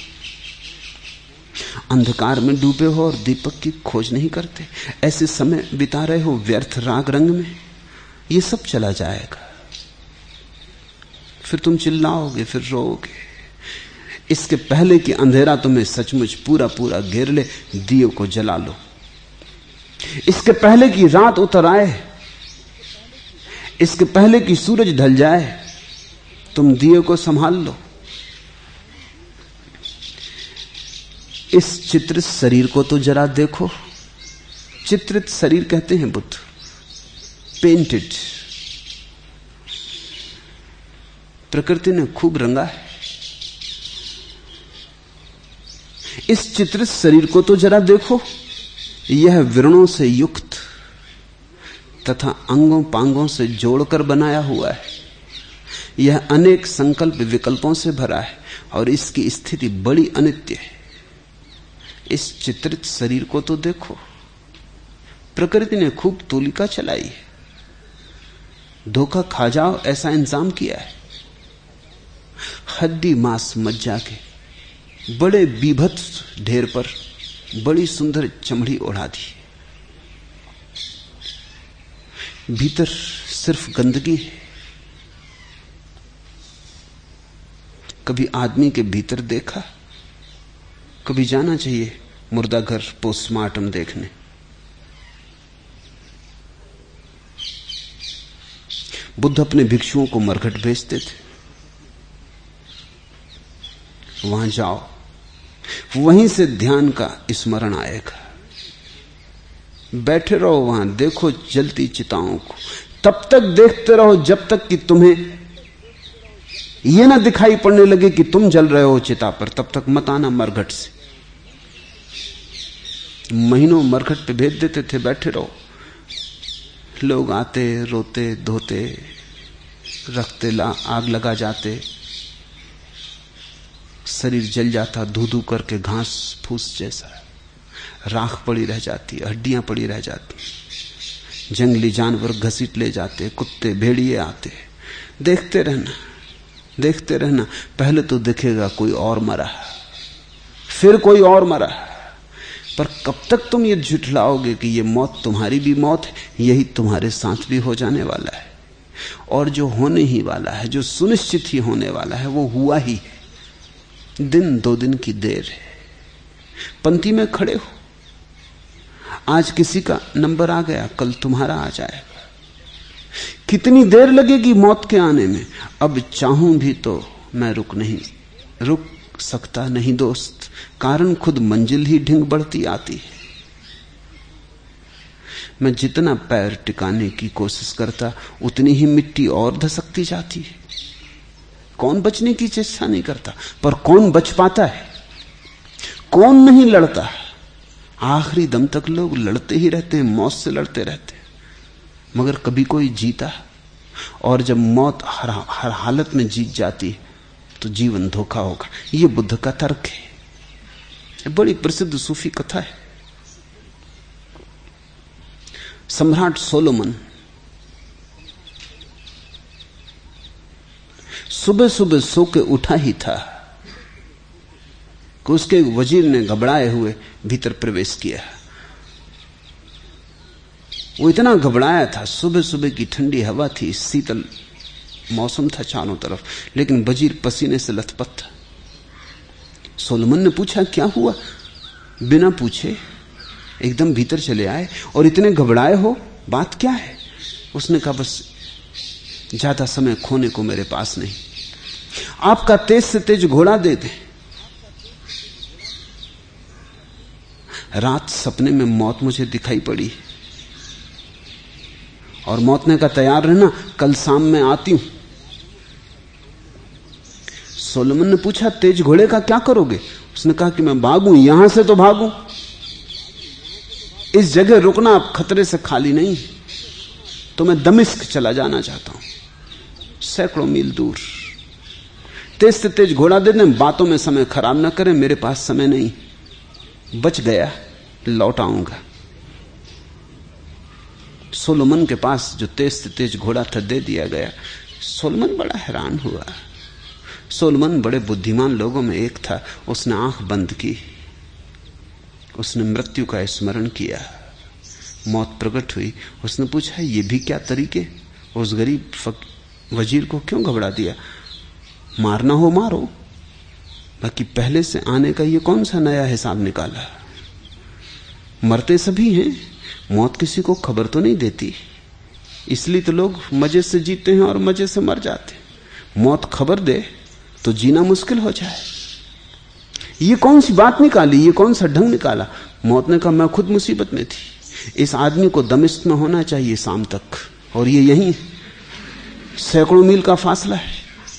B: अंधकार में डूबे हो और दीपक की खोज नहीं करते। ऐसे समय बिता रहे हो व्यर्थ राग रंग में। ये सब चला जाएगा, फिर तुम चिल्लाओगे, फिर रोओगे। इसके पहले कि अंधेरा तुम्हें सचमुच पूरा पूरा घेर ले, दिए को जला लो। इसके पहले कि रात उतर आए, इसके पहले कि सूरज ढल जाए, तुम दिए को संभाल लो। इस चित्रित शरीर को तो जरा देखो। चित्रित शरीर कहते हैं बुद्ध, पेंटेड। प्रकृति ने खूब रंगा है। इस चित्रित शरीर को तो जरा देखो। यह विरणों से युक्त तथा अंगों पांगों से जोड़कर बनाया हुआ है। यह अनेक संकल्प विकल्पों से भरा है और इसकी स्थिति बड़ी अनित्य है। इस चित्रित शरीर को तो देखो। प्रकृति ने खूब तूलिका चलाई है, धोखा खा जाओ ऐसा इंतजाम किया है। हड्डी मांस मज्जा के बड़े बीभत्स ढेर पर बड़ी सुंदर चमड़ी ओढ़ा दी। भीतर सिर्फ गंदगी है। कभी आदमी के भीतर देखा? कभी जाना चाहिए मुर्दा घर पोस्टमार्टम देखने। बुद्ध अपने भिक्षुओं को मरघट भेजते थे, वहां जाओ, वहीं से ध्यान का स्मरण आएगा। बैठे रहो वहां, देखो जलती चिताओं को। तब तक देखते रहो जब तक कि तुम्हें यह ना दिखाई पड़ने लगे कि तुम जल रहे हो चिता पर। तब तक मत आना मरघट से। महीनों मरघट पे भेज देते थे, बैठे रहो। लोग आते, रोते, धोते, रखते, आग लगा जाते, शरीर जल जाता, धू धू करके घास फूस जैसा, राख पड़ी रह जाती, हड्डियां पड़ी रह जाती। जंगली जानवर घसीट ले जाते, कुत्ते भेड़िए आते। देखते रहना, देखते रहना। पहले तो दिखेगा कोई और मरा, फिर कोई और मरा। पर कब तक तुम ये झुठलाओगे कि ये मौत तुम्हारी भी मौत है? यही तुम्हारे साथ भी हो जाने वाला है। और जो होने ही वाला है, जो सुनिश्चित ही होने वाला है, वो हुआ ही है। दिन 2 दिन की देर है। पंक्ति में खड़े हो, आज किसी का नंबर आ गया, कल तुम्हारा आ जाएगा। कितनी देर लगेगी मौत के आने में? अब चाहूं भी तो मैं रुक सकता नहीं दोस्त, कारण खुद मंजिल ही ढिंग बढ़ती आती है। मैं जितना पैर टिकाने की कोशिश करता, उतनी ही मिट्टी और धसकती जाती है। कौन बचने की चेष्टा नहीं करता? पर कौन बच पाता है? कौन नहीं लड़ता? आखिरी दम तक लोग लड़ते ही रहते हैं, मौत से लड़ते रहते हैं, मगर कभी कोई जीता? और जब मौत हर हालत में जीत जाती है तो जीवन धोखा होगा। यह बुद्ध का तर्क है। बड़ी प्रसिद्ध सूफी कथा है। सम्राट सोलोमन सुबह सुबह सो के उठा ही था कि उसके वजीर ने घबराए हुए भीतर प्रवेश किया। वो इतना घबराया था, सुबह सुबह की ठंडी हवा थी, शीतल मौसम था चारों तरफ, लेकिन वजीर पसीने से लथपथ था। सोलोमन ने पूछा क्या हुआ? बिना पूछे एकदम भीतर चले आए और इतने घबराए हो, बात क्या है? उसने कहा बस ज्यादा समय खोने को मेरे पास नहीं, आपका तेज से तेज घोड़ा दे दे। रात सपने में मौत मुझे दिखाई पड़ी और मौत ने कहा तैयार रहना, कल शाम में आती हूं। सोलोमन ने पूछा तेज घोड़े का क्या करोगे? उसने कहा कि मैं भागूं, यहां से तो भागूं, इस जगह रुकना अब खतरे से खाली नहीं, तो मैं दमिश्क चला जाना चाहता हूं, सैकड़ों मील दूर। तेज से तेज घोड़ा दे दें, बातों में समय खराब ना करें, मेरे पास समय नहीं, बच गया लौट आऊंगा। सोलोमन के पास जो तेज से तेज घोड़ा था दे दिया गया। सोलोमन बड़ा हैरान हुआ। सोलोमन बड़े बुद्धिमान लोगों में एक था। उसने आंख बंद की, उसने मृत्यु का स्मरण किया, मौत प्रकट हुई। उसने पूछा ये भी क्या तरीके? उस गरीब वजीर को क्यों घबरा दिया? मारना हो मारो, बाकी पहले से आने का ये कौन सा नया हिसाब निकाला? मरते सभी हैं, मौत किसी को खबर तो नहीं देती, इसलिए तो लोग मजे से जीते हैं और मजे से मर जाते हैं। मौत खबर दे तो जीना मुश्किल हो जाए। ये कौन सी बात निकाली, ये कौन सा ढंग निकाला? मौत ने कहा मैं खुद मुसीबत में थी, इस आदमी को दमिश्क में होना चाहिए शाम तक, और ये यहीं सैकड़ों मील का फासला है।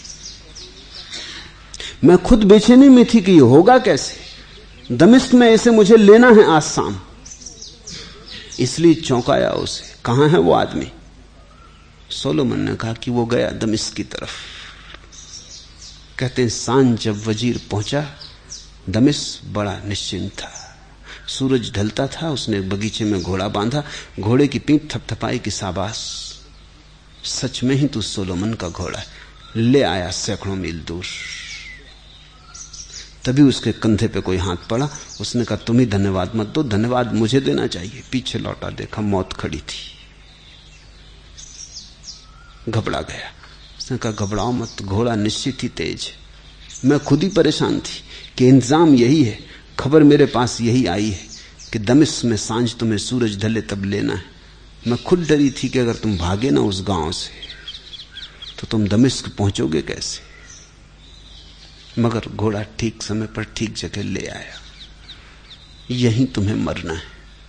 B: मैं खुद बेचैनी में थी कि ये होगा कैसे, दमिश्क में इसे मुझे लेना है आज शाम, इसलिए चौंकाया उसे। कहां है वो आदमी? सोलोमन ने कहा कि वो गया दमिश्क की तरफ। कहते हैं सांझ जब वजीर पहुंचा, दमिश्क बड़ा निश्चिंत था, सूरज ढलता था। उसने बगीचे में घोड़ा बांधा, घोड़े की पीठ थपथपाई कि शाबाश, सच में ही तू सोलोमन का घोड़ा है। ले आया सैकड़ों मील दूर। तभी उसके कंधे पे कोई हाथ पड़ा। उसने कहा तुम ही धन्यवाद मत दो, धन्यवाद मुझे देना चाहिए। पीछे लौटा, देखा मौत खड़ी थी। घबरा गया। उसने कहा घबराओ मत, घोड़ा निश्चित ही तेज। मैं खुद ही परेशान थी कि इंतजाम यही है, खबर मेरे पास यही आई है कि दमिश्क में सांझ तुम्हें सूरज ढले तब लेना है। मैं खुद डरी थी कि अगर तुम भागे ना उस गांव से तो तुम दमिश्क पहुंचोगे कैसे, मगर घोड़ा ठीक समय पर ठीक जगह ले आया। यहीं तुम्हें मरना है।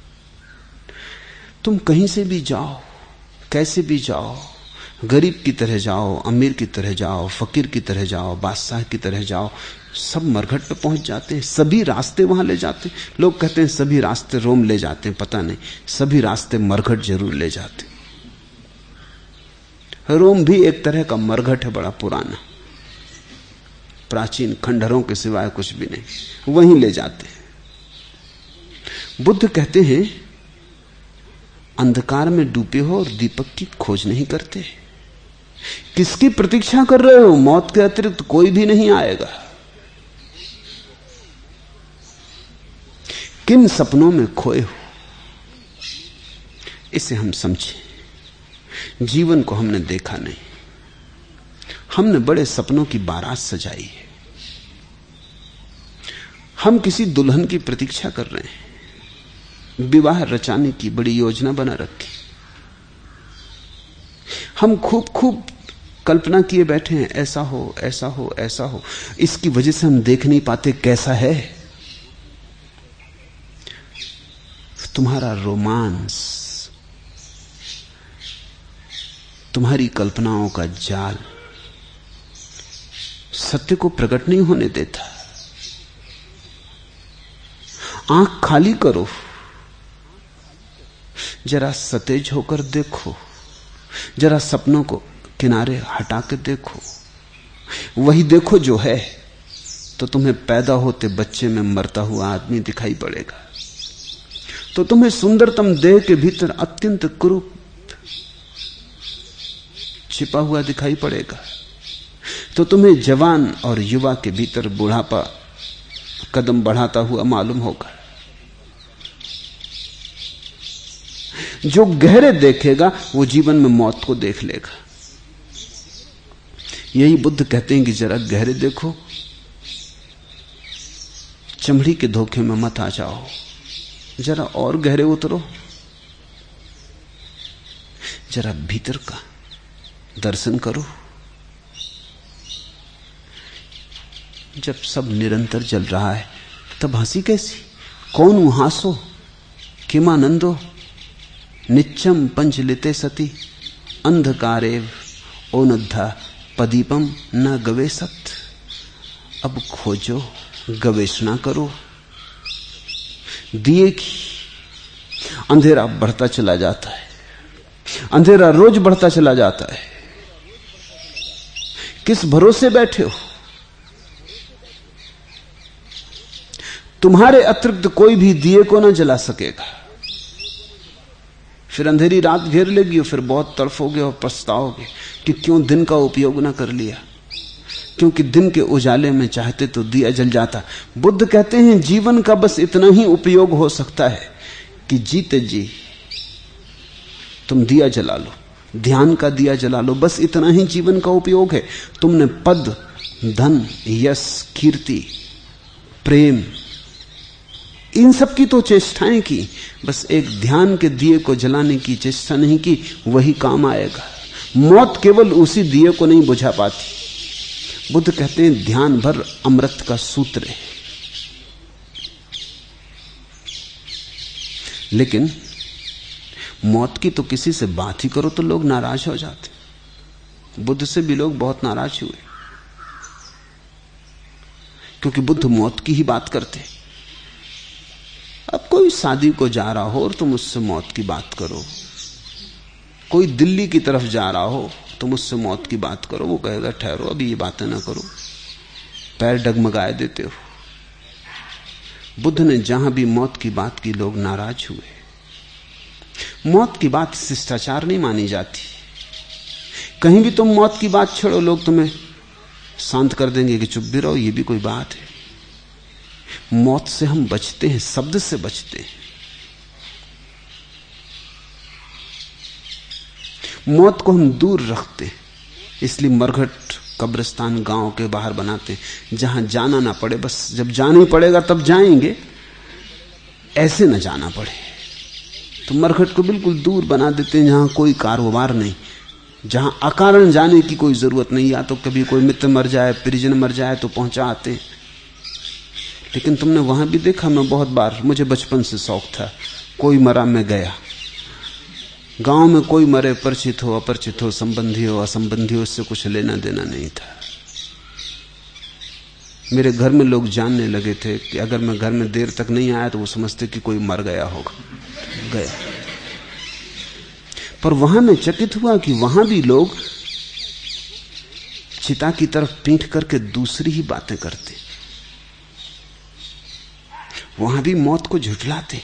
B: तुम कहीं से भी जाओ, कैसे भी जाओ, गरीब की तरह जाओ, अमीर की तरह जाओ, फकीर की तरह जाओ, बादशाह की तरह जाओ, सब मरघट पे पहुंच जाते हैं। सभी रास्ते वहां ले जाते हैं। लोग कहते हैं सभी रास्ते रोम ले जाते हैं, पता नहीं, सभी रास्ते मरघट जरूर ले जाते हैं। रोम भी एक तरह का मरघट है, बड़ा पुराना, प्राचीन, खंडहरों के सिवाय कुछ भी नहीं, वहीं ले जाते हैं। बुद्ध कहते हैं अंधकार में डूबे हो और दीपक की खोज नहीं करते। किसकी प्रतीक्षा कर रहे हो? मौत के अतिरिक्त कोई भी नहीं आएगा। किन सपनों में खोए हो, इसे हम समझें। जीवन को हमने देखा नहीं, हमने बड़े सपनों की बारात सजाई है। हम किसी दुल्हन की प्रतीक्षा कर रहे हैं, विवाह रचाने की बड़ी योजना बना रखी। हम खूब खूब कल्पना किए बैठे हैं, ऐसा हो, ऐसा हो, ऐसा हो। इसकी वजह से हम देख नहीं पाते कैसा है। तुम्हारा रोमांस, तुम्हारी कल्पनाओं का जाल सत्य को प्रकट नहीं होने देता। आंख खाली करो, जरा सतेज होकर देखो, जरा सपनों को किनारे हटा के देखो। वही देखो जो है, तो तुम्हें पैदा होते बच्चे में मरता हुआ आदमी दिखाई पड़ेगा। तो तुम्हें सुंदरतम देह के भीतर अत्यंत कुरूप छिपा हुआ दिखाई पड़ेगा। तो तुम्हें जवान और युवा के भीतर बुढ़ापा कदम बढ़ाता हुआ मालूम होगा। जो गहरे देखेगा वो जीवन में मौत को देख लेगा। यही बुद्ध कहते हैं कि जरा गहरे देखो, चमड़ी के धोखे में मत आ जाओ, जरा और गहरे उतरो, जरा भीतर का दर्शन करो। जब सब निरंतर चल रहा है तब हंसी कैसी? कौन हासो किमानंदो नित्यम पंचलिते सती अंधकारेव ओनद्धा पदीपम न गवेसत। अब खोजो, गवेषणा करो, दिए की अंधेरा बढ़ता चला जाता है, अंधेरा रोज बढ़ता चला जाता है। किस भरोसे बैठे हो? तुम्हारे अतिरिक्त कोई भी दिए को ना जला सकेगा। फिर अंधेरी रात घेर लेगी और फिर बहुत तड़फोगे और पछताओगे कि क्यों दिन का उपयोग ना कर लिया, क्योंकि दिन के उजाले में चाहते तो दिया जल जाता। बुद्ध कहते हैं जीवन का बस इतना ही उपयोग हो सकता है कि जीते जी तुम दिया जला लो, ध्यान का दिया जला लो, बस इतना ही जीवन का उपयोग है। तुमने पद, धन, यश, कीर्ति, प्रेम, इन सब की तो चेष्टाएं की, बस एक ध्यान के दिए को जलाने की चेष्टा नहीं की। वही काम आएगा। मौत केवल उसी दिए को नहीं बुझा पाती। बुद्ध कहते हैं ध्यान भर अमृत का सूत्र है। लेकिन मौत की तो किसी से बात ही करो तो लोग नाराज हो जाते। बुद्ध से भी लोग बहुत नाराज हुए, क्योंकि बुद्ध मौत की ही बात करते। अब कोई शादी को जा रहा हो और तुम उससे मौत की बात करो, कोई दिल्ली की तरफ जा रहा हो तुम उससे मौत की बात करो, वो कहेगा ठहरो अभी ये बातें ना करो, पैर डगमगाए देते हो। बुद्ध ने जहां भी मौत की बात की लोग नाराज हुए। मौत की बात शिष्टाचार नहीं मानी जाती। कहीं भी तुम मौत की बात छोड़ो, लोग तुम्हें शांत कर देंगे कि चुप भी रहो, ये भी कोई बात है। मौत से हम बचते हैं, शब्द से बचते हैं। मौत को हम दूर रखते हैं, इसलिए मरघट कब्रिस्तान गांव के बाहर बनाते हैं, जहां जाना ना पड़े। बस जब जाना ही पड़ेगा तब जाएंगे, ऐसे ना जाना पड़े। तो मरघट को बिल्कुल दूर बना देते हैं, जहां कोई कारोबार नहीं, जहां अकारण जाने की कोई जरूरत नहीं। या तो कभी कोई मित्र मर जाए, परिजन मर जाए तो पहुंचा आते हैं। लेकिन तुमने वहां भी देखा, मैं बहुत बार, मुझे बचपन से शौक था, कोई मरा मैं गया। गांव में कोई मरे, परिचित हो अपरिचित हो, संबंधी हो असंबंधी हो, उससे कुछ लेना देना नहीं था। मेरे घर में लोग जानने लगे थे कि अगर मैं घर में देर तक नहीं आया तो वो समझते कि कोई मर गया होगा, गया। पर वहां मैं चकित हुआ कि वहां भी लोग चिता की तरफ पीठ करके दूसरी ही बातें करते, वहां भी मौत को झुठलाते,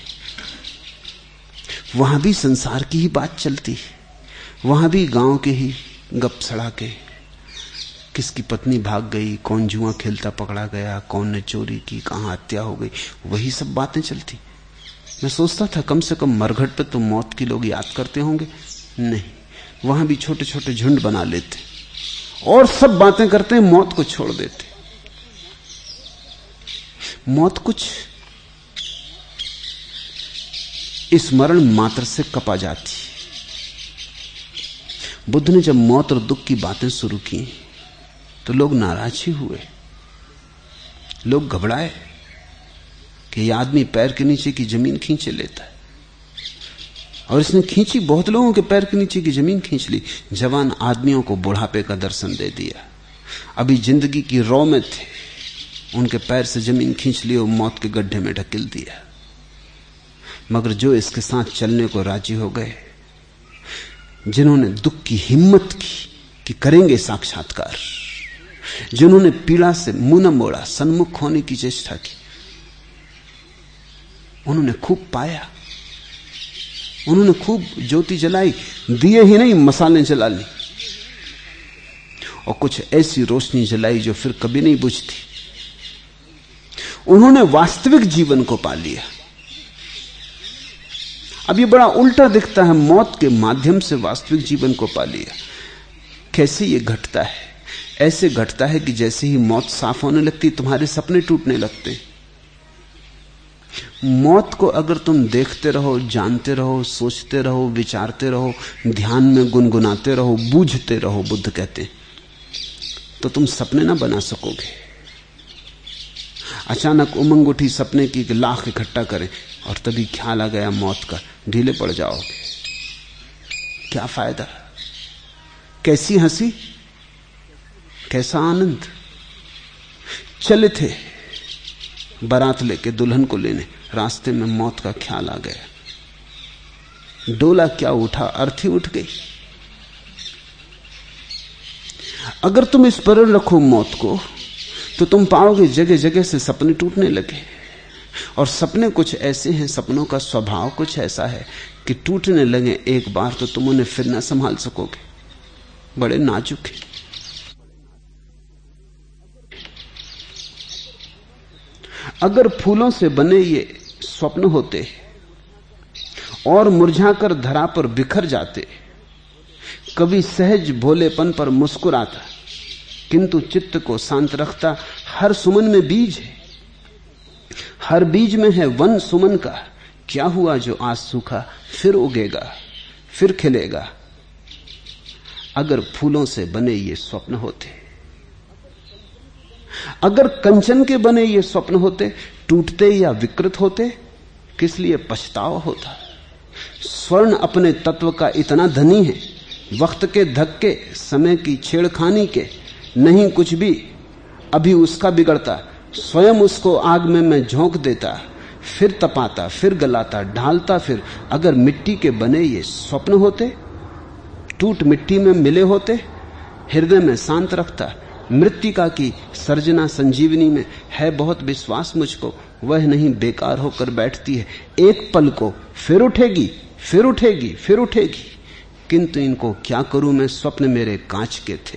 B: वहां भी संसार की ही बात चलती, वहां भी गांव के ही गप सड़ा के, किसकी पत्नी भाग गई, कौन जुआ खेलता पकड़ा गया, कौन ने चोरी की, कहां हत्या हो गई, वही सब बातें चलती। मैं सोचता था कम से कम मरघट पे तो मौत की लोग याद करते होंगे। नहीं, वहां भी छोटे छोटे झुंड बना लेते और सब बातें करते हैं, मौत को छोड़ देते। मौत कुछ स्मरण मात्र से कपा जाती। बुद्ध ने जब मौत और दुख की बातें शुरू की तो लोग नाराज ही हुए, लोग घबराए कि यह आदमी पैर के नीचे की जमीन खींचे लेता है। और इसने खींची, बहुत लोगों के पैर के नीचे की जमीन खींच ली। जवान आदमियों को बुढ़ापे का दर्शन दे दिया, अभी जिंदगी की रौ में थे, उनके पैर से जमीन खींच ली और मौत के गड्ढे में ढकेल दिया। मगर जो इसके साथ चलने को राजी हो गए, जिन्होंने दुख की हिम्मत की कि करेंगे साक्षात्कार, जिन्होंने पीड़ा से मुंह न मोड़ा, सन्मुख होने की चेष्टा की, उन्होंने खूब पाया, उन्होंने खूब ज्योति जलाई, दिए ही नहीं मसाले जला ली, और कुछ ऐसी रोशनी जलाई जो फिर कभी नहीं बुझती। उन्होंने वास्तविक जीवन को पा लिया। अब ये बड़ा उल्टा दिखता है, मौत के माध्यम से वास्तविक जीवन को पा लिया। कैसे ये घटता है? ऐसे घटता है कि जैसे ही मौत साफ होने लगती, तुम्हारे सपने टूटने लगते। मौत को अगर तुम देखते रहो, जानते रहो, सोचते रहो, विचारते रहो, ध्यान में गुनगुनाते रहो, बूझते रहो, बुद्ध कहते, तो तुम सपने ना बना सकोगे। अचानक उमंग उठी सपने की कि लाख इकट्ठा करें, और तभी ख्याल आ गया मौत का, ढीले पड़ जाओगे। क्या फायदा? कैसी हंसी, कैसा आनंद। चले थे बारात लेके दुल्हन को लेने, रास्ते में मौत का ख्याल आ गया। डोला क्या उठा, अर्थी उठ गई। अगर तुम स्मरण रखो मौत को तो तुम पाओगे जगह जगह से सपने टूटने लगे। और सपने कुछ ऐसे हैं, सपनों का स्वभाव कुछ ऐसा है कि टूटने लगे एक बार तो तुम उन्हें फिर ना संभाल सकोगे, बड़े नाजुक हैं। अगर फूलों से बने ये स्वप्न होते और मुरझाकर धरा पर बिखर जाते, कभी सहज भोलेपन पर मुस्कुराता, किंतु चित्त को शांत रखता। हर सुमन में बीज है, हर बीज में है वन सुमन का। क्या हुआ जो आज सूखा, फिर उगेगा, फिर खिलेगा। अगर फूलों से बने ये स्वप्न होते, अगर कंचन के बने ये स्वप्न होते, टूटते या विकृत होते, किस लिए पछतावा होता। स्वर्ण अपने तत्व का इतना धनी है, वक्त के धक्के, समय की छेड़खानी के नहीं कुछ भी अभी उसका बिगड़ता। स्वयं उसको आग में मैं झोंक देता, फिर तपाता, फिर गलाता, ढालता फिर। अगर मिट्टी के बने ये स्वप्न होते, टूट मिट्टी में मिले होते, हृदय में शांत रखता। मृत्तिका की सर्जना संजीवनी में है बहुत विश्वास मुझको, वह नहीं बेकार होकर बैठती है। एक पल को फिर उठेगी, फिर उठेगी, फिर उठेगी। किंतु इनको क्या करूं मैं, स्वप्न मेरे कांच के थे।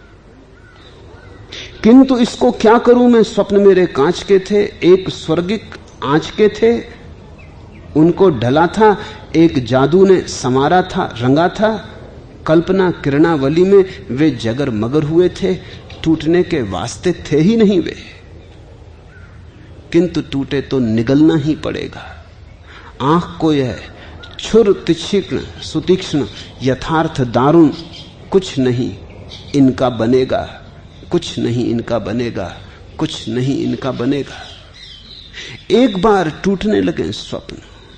B: किंतु इसको क्या करूं मैं, स्वप्न मेरे कांच के थे। एक स्वर्गिक आंच के थे, उनको ढला था, एक जादू ने संवारा था, रंगा था। कल्पना किरणावली में वे जगर मगर हुए थे, टूटने के वास्ते थे ही नहीं वे। किंतु टूटे तो निगलना ही पड़ेगा। आंख को यह छुर तीक्ष्ण सुतीक्ष्ण यथार्थ दारुण, कुछ नहीं इनका बनेगा, कुछ नहीं इनका बनेगा, कुछ नहीं इनका बनेगा। एक बार टूटने लगे स्वप्न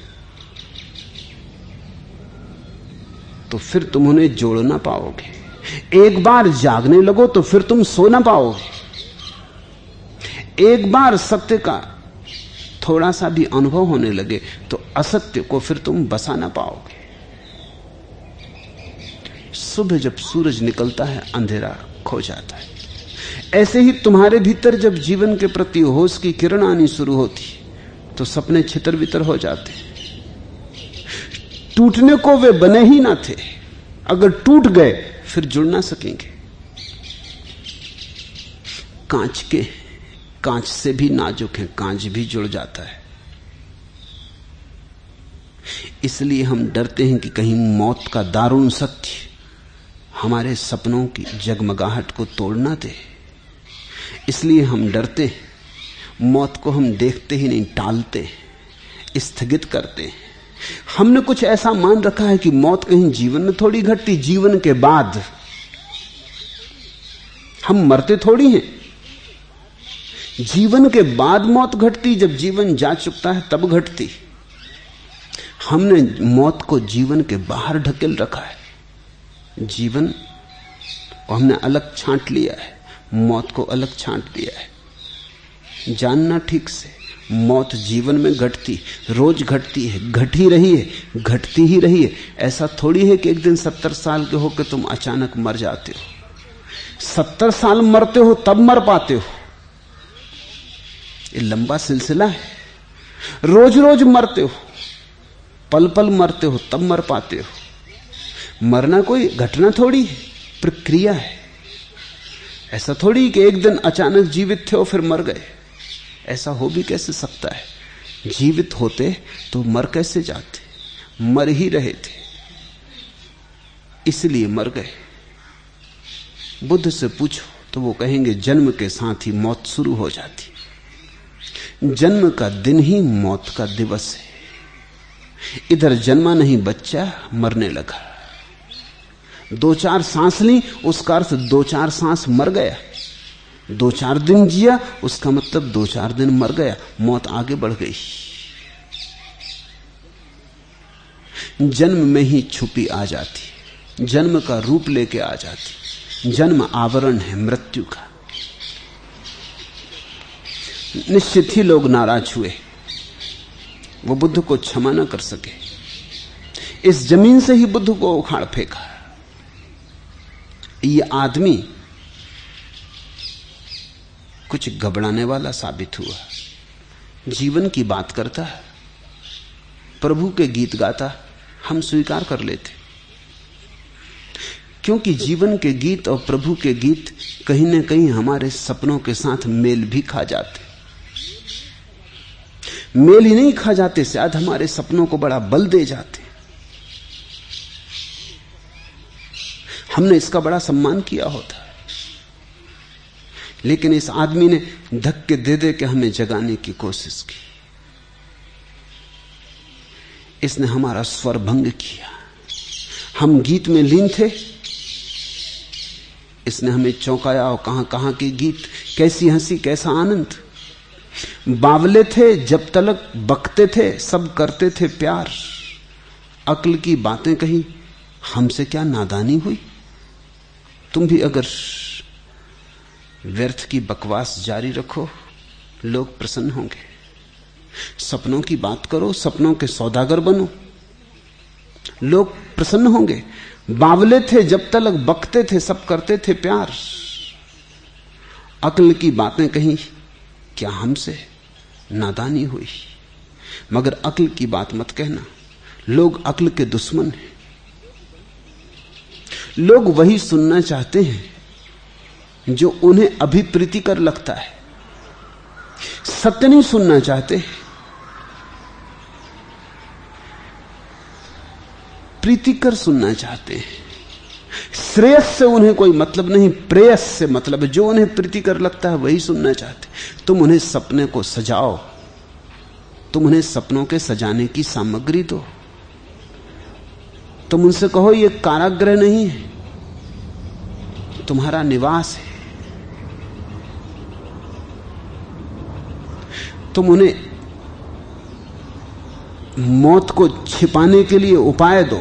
B: तो फिर तुम उन्हें जोड़ ना पाओगे। एक बार जागने लगो तो फिर तुम सो ना पाओगे। एक बार सत्य का थोड़ा सा भी अनुभव होने लगे तो असत्य को फिर तुम बसा ना पाओगे। सुबह जब सूरज निकलता है, अंधेरा खो जाता है। ऐसे ही तुम्हारे भीतर जब जीवन के प्रति होश की किरण आनी शुरू होती तो सपने छितर बितर हो जाते। टूटने को वे बने ही ना थे, अगर टूट गए फिर जुड़ ना सकेंगे। कांच के, कांच से भी नाजुक है, कांच भी जुड़ जाता है। इसलिए हम डरते हैं कि कहीं मौत का दारुण सत्य हमारे सपनों की जगमगाहट को तोड़ ना दे। इसलिए हम डरते हैं, मौत को हम देखते ही नहीं, टालते, स्थगित करते। हमने कुछ ऐसा मान रखा है कि मौत कहीं जीवन में थोड़ी घटती, जीवन के बाद। हम मरते थोड़ी हैं, जीवन के बाद मौत घटती, जब जीवन जा चुकता है तब घटती। हमने मौत को जीवन के बाहर ढकेल रखा है। जीवन को हमने अलग छांट लिया है, मौत को अलग छांट दिया है। जानना ठीक से, मौत जीवन में घटती, रोज घटती है, घट ही रही है, घटती ही रही है। ऐसा थोड़ी है कि एक दिन 70 साल के हो कि तुम अचानक मर जाते हो। 70 साल मरते हो तब मर पाते हो, ये लंबा सिलसिला है। रोज रोज मरते हो, पल पल मरते हो तब मर पाते हो। मरना कोई घटना थोड़ी है, प्रक्रिया है। ऐसा थोड़ी कि एक दिन अचानक जीवित थे और फिर मर गए। ऐसा हो भी कैसे सकता है? जीवित होते तो मर कैसे जाते? मर ही रहे थे, इसलिए मर गए। बुद्ध से पूछो तो वो कहेंगे जन्म के साथ ही मौत शुरू हो जाती। जन्म का दिन ही मौत का दिवस है। इधर जन्मा नहीं बच्चा, मरने लगा। 2-4 सांस ली, उसका अर्थ 2-4 सांस मर गया। 2-4 दिन जिया, उसका मतलब 2-4 दिन मर गया। मौत आगे बढ़ गई। जन्म में ही छुपी आ जाती, जन्म का रूप लेके आ जाती। जन्म आवरण है मृत्यु का। निश्चित ही लोग नाराज हुए, वो बुद्ध को क्षमा न कर सके। इस जमीन से ही बुद्ध को उखाड़ फेंका। ये आदमी कुछ घबराने वाला साबित हुआ। जीवन की बात करता है, प्रभु के गीत गाता, हम स्वीकार कर लेते, क्योंकि जीवन के गीत और प्रभु के गीत कहीं न कहीं हमारे सपनों के साथ मेल भी खा जाते। मेल ही नहीं खा जाते, शायद हमारे सपनों को बड़ा बल दे जाते। हमने इसका बड़ा सम्मान किया होता, लेकिन इस आदमी ने धक्के दे दे के हमें जगाने की कोशिश की। इसने हमारा स्वर भंग किया। हम गीत में लीन थे, इसने हमें चौंकाया। और कहां कहां के गीत, कैसी हंसी, कैसा आनंद। बावले थे जब तलक बकते थे, सब करते थे प्यार। अक्ल की बातें कही, हमसे क्या नादानी हुई। तुम भी अगर व्यर्थ की बकवास जारी रखो, लोग प्रसन्न होंगे। सपनों की बात करो, सपनों के सौदागर बनो, लोग प्रसन्न होंगे। बावले थे जब तलक बकते थे, सब करते थे प्यार। अक्ल की बातें कही, क्या हमसे नादानी हुई। मगर अक्ल की बात मत कहना, लोग अक्ल के दुश्मन हैं। लोग वही सुनना चाहते हैं जो उन्हें अभी प्रीतिकर लगता है, सत्य नहीं सुनना चाहते। प्रीतिकर सुनना चाहते हैं। श्रेयस से उन्हें कोई मतलब नहीं, प्रेयस से मतलब है। जो उन्हें प्रीतिकर लगता है वही सुनना चाहते। तुम उन्हें सपने को सजाओ, तुम उन्हें सपनों के सजाने की सामग्री दो। तुम उनसे कहो ये कारागृह नहीं है, तुम्हारा निवास है। तुम उन्हें मौत को छिपाने के लिए उपाय दो।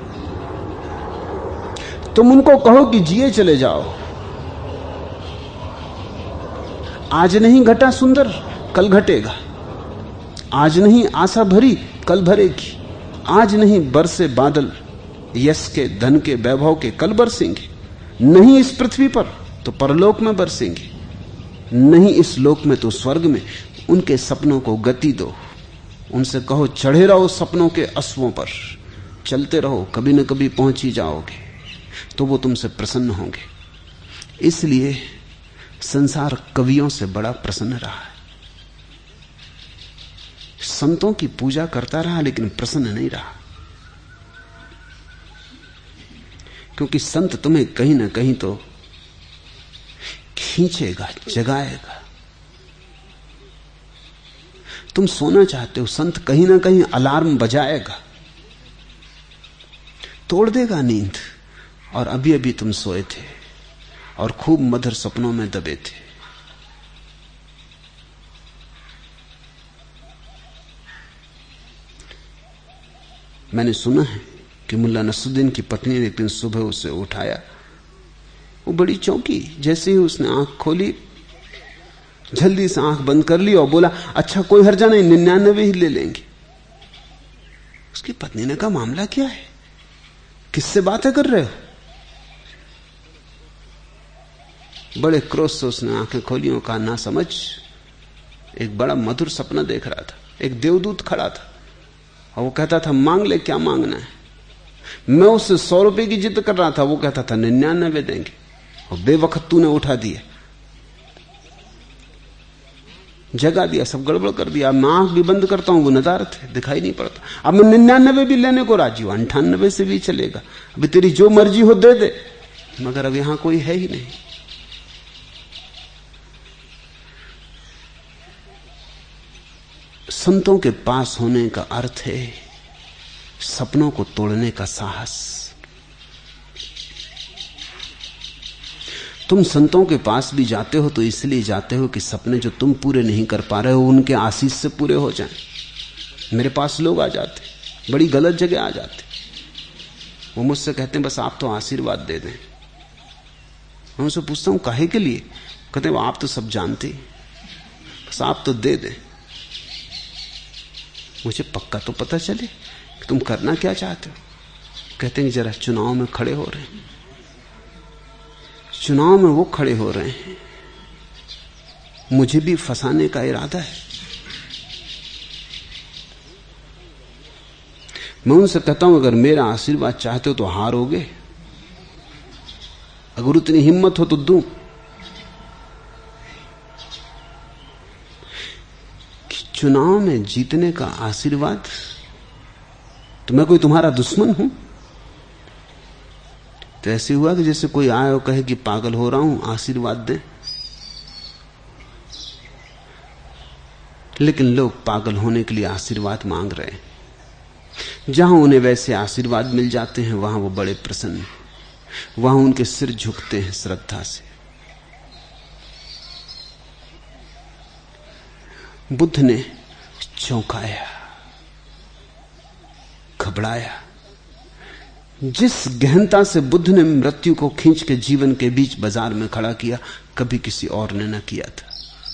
B: तुम उनको कहो कि जिए चले जाओ। आज नहीं घटा सुंदर, कल घटेगा। आज नहीं आशा भरी, कल भरेगी। आज नहीं बरसे बादल यश के, धन के, वैभव के, कल बरसेंगे। नहीं इस पृथ्वी पर तो परलोक में बरसेंगे। नहीं इस लोक में तो स्वर्ग में। उनके सपनों को गति दो। उनसे कहो चढ़े रहो सपनों के अश्वों पर, चलते रहो, कभी न कभी पहुंच ही जाओगे। तो वो तुमसे प्रसन्न होंगे। इसलिए संसार कवियों से बड़ा प्रसन्न रहा है। संतों की पूजा करता रहा लेकिन प्रसन्न नहीं रहा, क्योंकि संत तुम्हें कहीं ना कहीं तो खींचेगा, जगाएगा। तुम सोना चाहते हो, संत कहीं ना कहीं अलार्म बजाएगा, तोड़ देगा नींद। और अभी अभी तुम सोए थे और खूब मधुर सपनों में दबे थे। मैंने सुना है कि मुल्ला नसरुद्दीन की पत्नी ने एक दिन सुबह उसे उठाया। वो बड़ी चौंकी। जैसे ही उसने आंख खोली, जल्दी से आंख बंद कर ली और बोला, अच्छा कोई हर्जा नहीं, 99 ही ले लेंगे। उसकी पत्नी ने कहा, मामला क्या है, किससे बातें कर रहे हो। बड़े क्रोध से उसने आंखें खोली और कहा, ना समझ, एक बड़ा मधुर सपना देख रहा था। एक देवदूत खड़ा था और वो कहता था, मांग ले, क्या मांगना है। मैं उससे 100 रुपए की जिद कर रहा था, वो कहता था 99 देंगे। और बेवक्त तूने उठा दिया, जगा दिया, सब गड़बड़ कर दिया। मैं आंख भी बंद करता हूं, वो नदारत है, दिखाई नहीं पड़ता। अब मैं 99 भी लेने को राजी हूं, 98 से भी चलेगा। अभी तेरी जो मर्जी हो दे दे, मगर अब यहां कोई है ही नहीं। संतों के पास होने का अर्थ है सपनों को तोड़ने का साहस। तुम संतों के पास भी जाते हो तो इसलिए जाते हो कि सपने जो तुम पूरे नहीं कर पा रहे हो उनके आशीष से पूरे हो जाएं। मेरे पास लोग आ जाते, बड़ी गलत जगह आ जाते। वो मुझसे कहते हैं, बस आप तो आशीर्वाद दे दें। मैं उनसे पूछता हूं, काहे के लिए। कहते हैं, आप तो सब जानते, बस आप तो दे दें। मुझे पक्का तो पता चले कि तुम करना क्या चाहते हो। कहते हैं जरा चुनाव में खड़े हो रहे हैं, चुनाव में वो खड़े हो रहे हैं, मुझे भी फंसाने का इरादा है। मैं उनसे कहता हूं अगर मेरा आशीर्वाद चाहते हो तो हारोगे, अगर उतनी हिम्मत हो तो दूं। कि चुनाव में जीतने का आशीर्वाद, तो मैं कोई तुम्हारा दुश्मन हूं? तो ऐसे हुआ कि जैसे कोई आए और कहे कि पागल हो रहा हूं, आशीर्वाद दे। लेकिन लोग पागल होने के लिए आशीर्वाद मांग रहे हैं। जहां उन्हें वैसे आशीर्वाद मिल जाते हैं वहां वो बड़े प्रसन्न, वहां उनके सिर झुकते हैं श्रद्धा से। बुद्ध ने चौंकाया, घबराया। जिस गहनता से बुद्ध ने मृत्यु को खींच के जीवन के बीच बाजार में खड़ा किया, कभी किसी और ने न किया था।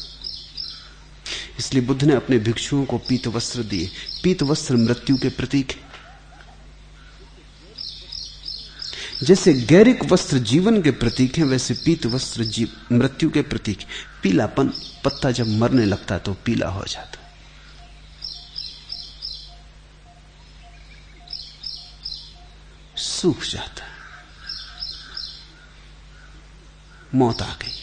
B: इसलिए बुद्ध ने अपने भिक्षुओं को पीत वस्त्र दिए। पीत वस्त्र मृत्यु के प्रतीक है। जैसे गैरिक वस्त्र जीवन के प्रतीक हैं, वैसे पीत वस्त्र मृत्यु के प्रतीक। पीलापन, पत्ता जब मरने लगता तो पीला हो जाता। सूख जाता, मौत आ गई।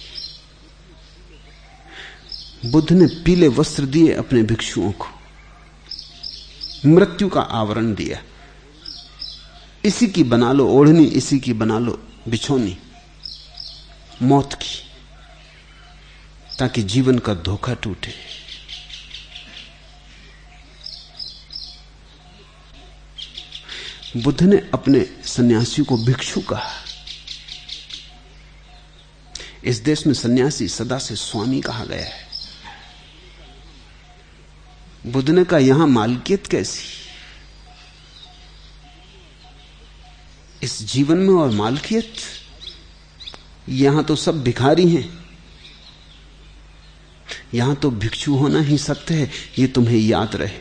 B: बुद्ध ने पीले वस्त्र दिए अपने भिक्षुओं को, मृत्यु का आवरण दिया। इसी की बना लो ओढ़नी, इसी की बना लो बिछोनी, मौत की, ताकि जीवन का धोखा टूटे। बुद्ध ने अपने सन्यासियों को भिक्षु कहा। इस देश में सन्यासी सदा से स्वामी कहा गया है। बुद्ध ने कहा यहां मालकियत कैसी? इस जीवन में और मालकियत? यहां तो सब भिखारी हैं, यहां तो भिक्षु होना ही सत्य है, ये तुम्हें याद रहे।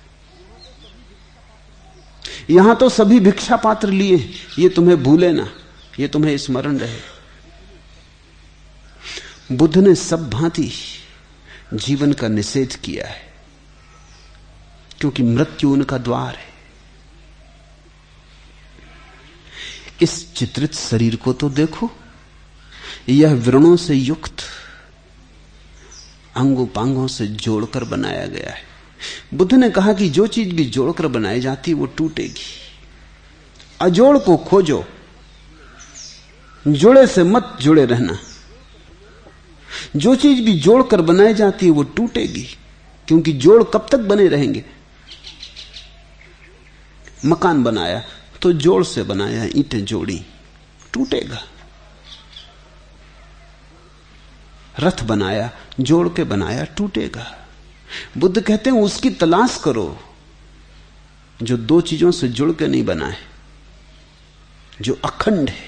B: यहां तो सभी भिक्षा पात्र लिए, ये तुम्हें भूले ना, ये तुम्हें स्मरण रहे। बुद्ध ने सब भांति जीवन का निषेध किया है, क्योंकि मृत्यु उनका द्वार है। इस चित्रित शरीर को तो देखो, यह व्रणों से युक्त, अंगों पांगों से जोड़कर बनाया गया है। बुद्ध ने कहा कि जो चीज भी जोड़कर बनाई जाती वो टूटेगी। अजोड़ को खोजो, जोड़े से मत जुड़े रहना। जो चीज भी जोड़कर बनाई जाती है वो टूटेगी, क्योंकि जोड़ कब तक बने रहेंगे? मकान बनाया तो जोड़ से बनाया, ईंटें जोड़ी, टूटेगा। रथ बनाया, जोड़ के बनाया, टूटेगा। बुद्ध कहते हैं उसकी तलाश करो जो दो चीजों से जुड़ के नहीं बनाए, जो अखंड है,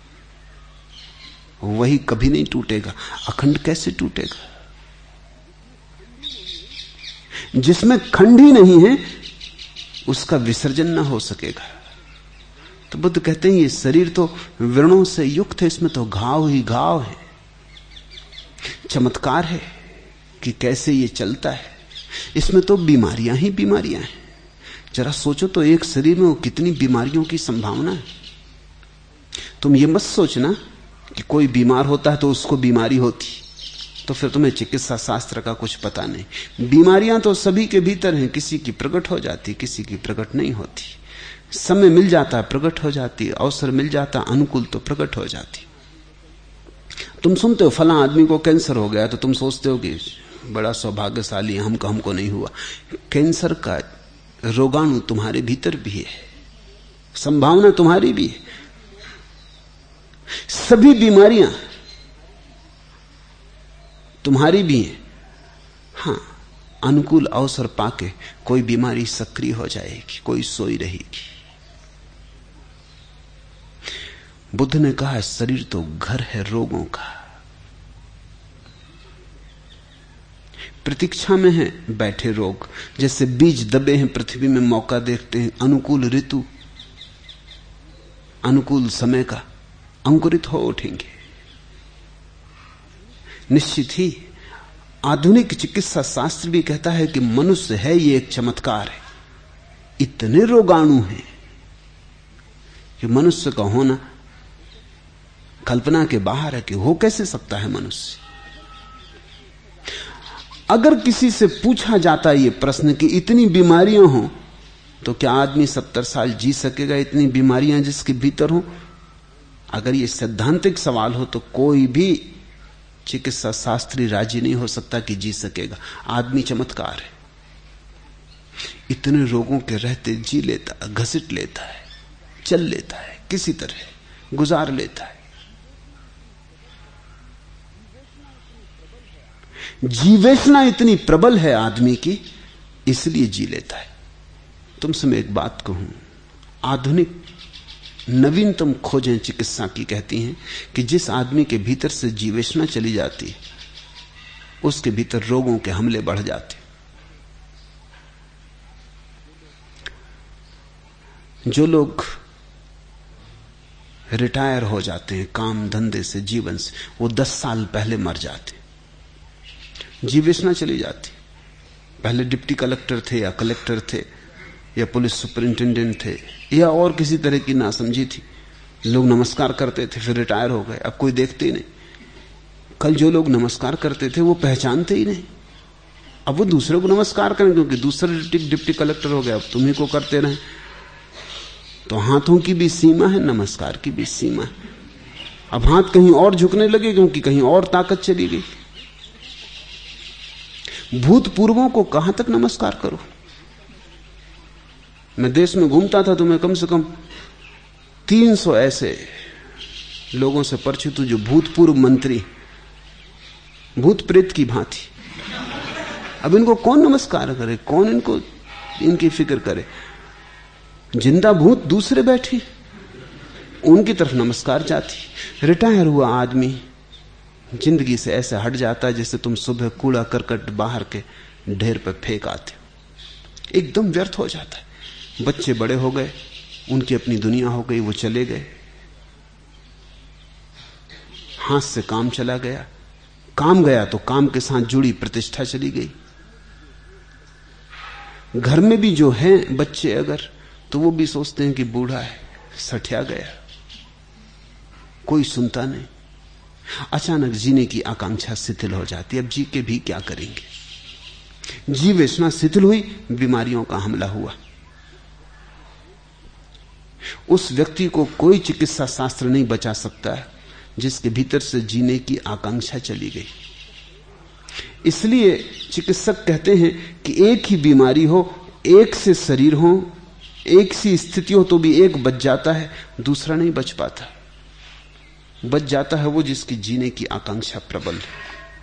B: वही कभी नहीं टूटेगा। अखंड कैसे टूटेगा? जिसमें खंड ही नहीं है उसका विसर्जन ना हो सकेगा। तो बुद्ध कहते हैं ये शरीर तो व्रणों से युक्त है, इसमें तो घाव ही घाव है। चमत्कार है कि कैसे ये चलता है। इसमें तो बीमारियां ही बीमारियां हैं। जरा सोचो तो एक शरीर में वो कितनी बीमारियों की संभावना है। तुम ये मत सोचना कि कोई बीमार होता है तो उसको बीमारी होती, तो फिर तुम्हें चिकित्सा शास्त्र का कुछ पता नहीं। बीमारियां तो सभी के भीतर हैं, किसी की प्रकट हो जाती, किसी की प्रकट नहीं होती। समय मिल जाता है प्रकट हो जाती, अवसर मिल जाता अनुकूल तो प्रकट हो जाती। तुम सुनते हो फला आदमी को कैंसर हो गया तो तुम सोचते हो कि बड़ा सौभाग्यशाली है, हमको नहीं हुआ। कैंसर का रोगाणु तुम्हारे भीतर भी है, संभावना तुम्हारी भी है। सभी बीमारियां तुम्हारी भी हैं। हां, अनुकूल अवसर पाके कोई बीमारी सक्रिय हो जाएगी, कोई सोई रहेगी। बुद्ध ने कहा शरीर तो घर है रोगों का, प्रतीक्षा में है बैठे रोग। जैसे बीज दबे हैं पृथ्वी में, मौका देखते हैं, अनुकूल ऋतु अनुकूल समय का अंकुरित हो उठेंगे। निश्चित ही आधुनिक चिकित्सा शास्त्र भी कहता है कि मनुष्य है ये एक चमत्कार है। इतने रोगाणु हैं कि मनुष्य का होना कल्पना के बाहर है कि हो कैसे सकता है मनुष्य। अगर किसी से पूछा जाता ये प्रश्न कि इतनी बीमारियां हों तो क्या आदमी 70 साल जी सकेगा, इतनी बीमारियां जिसके भीतर हो? अगर ये सैद्धांतिक सवाल हो तो कोई भी चिकित्सा शास्त्री राजी नहीं हो सकता कि जी सकेगा। आदमी चमत्कार है, इतने रोगों के रहते जी लेता, घसीट लेता है, चल लेता है, किसी तरह गुजार लेता है। जीवेशना इतनी प्रबल है आदमी की, इसलिए जी लेता है। तुमसे मैं एक बात कहूं, आधुनिक नवीनतम खोजें चिकित्सा की कहती हैं कि जिस आदमी के भीतर से जीवेशना चली जाती है उसके भीतर रोगों के हमले बढ़ जाते। जो लोग रिटायर हो जाते हैं काम धंधे से, जीवन से, वो 10 साल पहले मर जाते। जीवेशना चली जाती। पहले डिप्टी कलेक्टर थे या कलेक्टर थे या पुलिस सुपरिंटेंडेंट थे या और किसी तरह की नासमझी थी, लोग नमस्कार करते थे, फिर रिटायर हो गए, अब कोई देखते ही नहीं। कल जो लोग नमस्कार करते थे वो पहचानते ही नहीं, अब वो दूसरे को नमस्कार करें क्योंकि दूसरा डिप्टी कलेक्टर हो गया, अब तुम्ही को करते रहे। तो हाथों की भी सीमा है, नमस्कार की भी सीमा है। अब हाथ कहीं और झुकने लगे क्योंकि कहीं और ताकत चली गई। भूतपूर्वों को कहां तक नमस्कार करो? मैं देश में घूमता था तो मैं कम से कम 300 ऐसे लोगों से परिचित हूं जो भूतपूर्व मंत्री, भूत प्रेत की भांति। अब इनको कौन नमस्कार करे, कौन इनको इनकी फिक्र करे? जिंदा भूत दूसरे बैठी, उनकी तरफ नमस्कार जाती। रिटायर हुआ आदमी जिंदगी से ऐसे हट जाता है जैसे तुम सुबह कूड़ा करकट बाहर के ढेर पर फेंक आते हो, एकदम व्यर्थ हो जाता है। बच्चे बड़े हो गए, उनकी अपनी दुनिया हो गई, वो चले गए, हाथ से काम चला गया, काम गया तो काम के साथ जुड़ी प्रतिष्ठा चली गई। घर में भी जो हैं बच्चे अगर, तो वो भी सोचते हैं कि बूढ़ा है, सठिया गया, कोई सुनता नहीं। अचानक जीने की आकांक्षा शिथिल हो जाती है। अब जी के भी क्या करेंगे? जीवेशना शिथिल हुई, बीमारियों का हमला हुआ। उस व्यक्ति को कोई चिकित्सा शास्त्र नहीं बचा सकता है जिसके भीतर से जीने की आकांक्षा चली गई। इसलिए चिकित्सक कहते हैं कि एक ही बीमारी हो, एक से शरीर हो, एक सी स्थिति हो तो भी एक बच जाता है, दूसरा नहीं बच पाता। बच जाता है वो जिसकी जीने की आकांक्षा प्रबल है।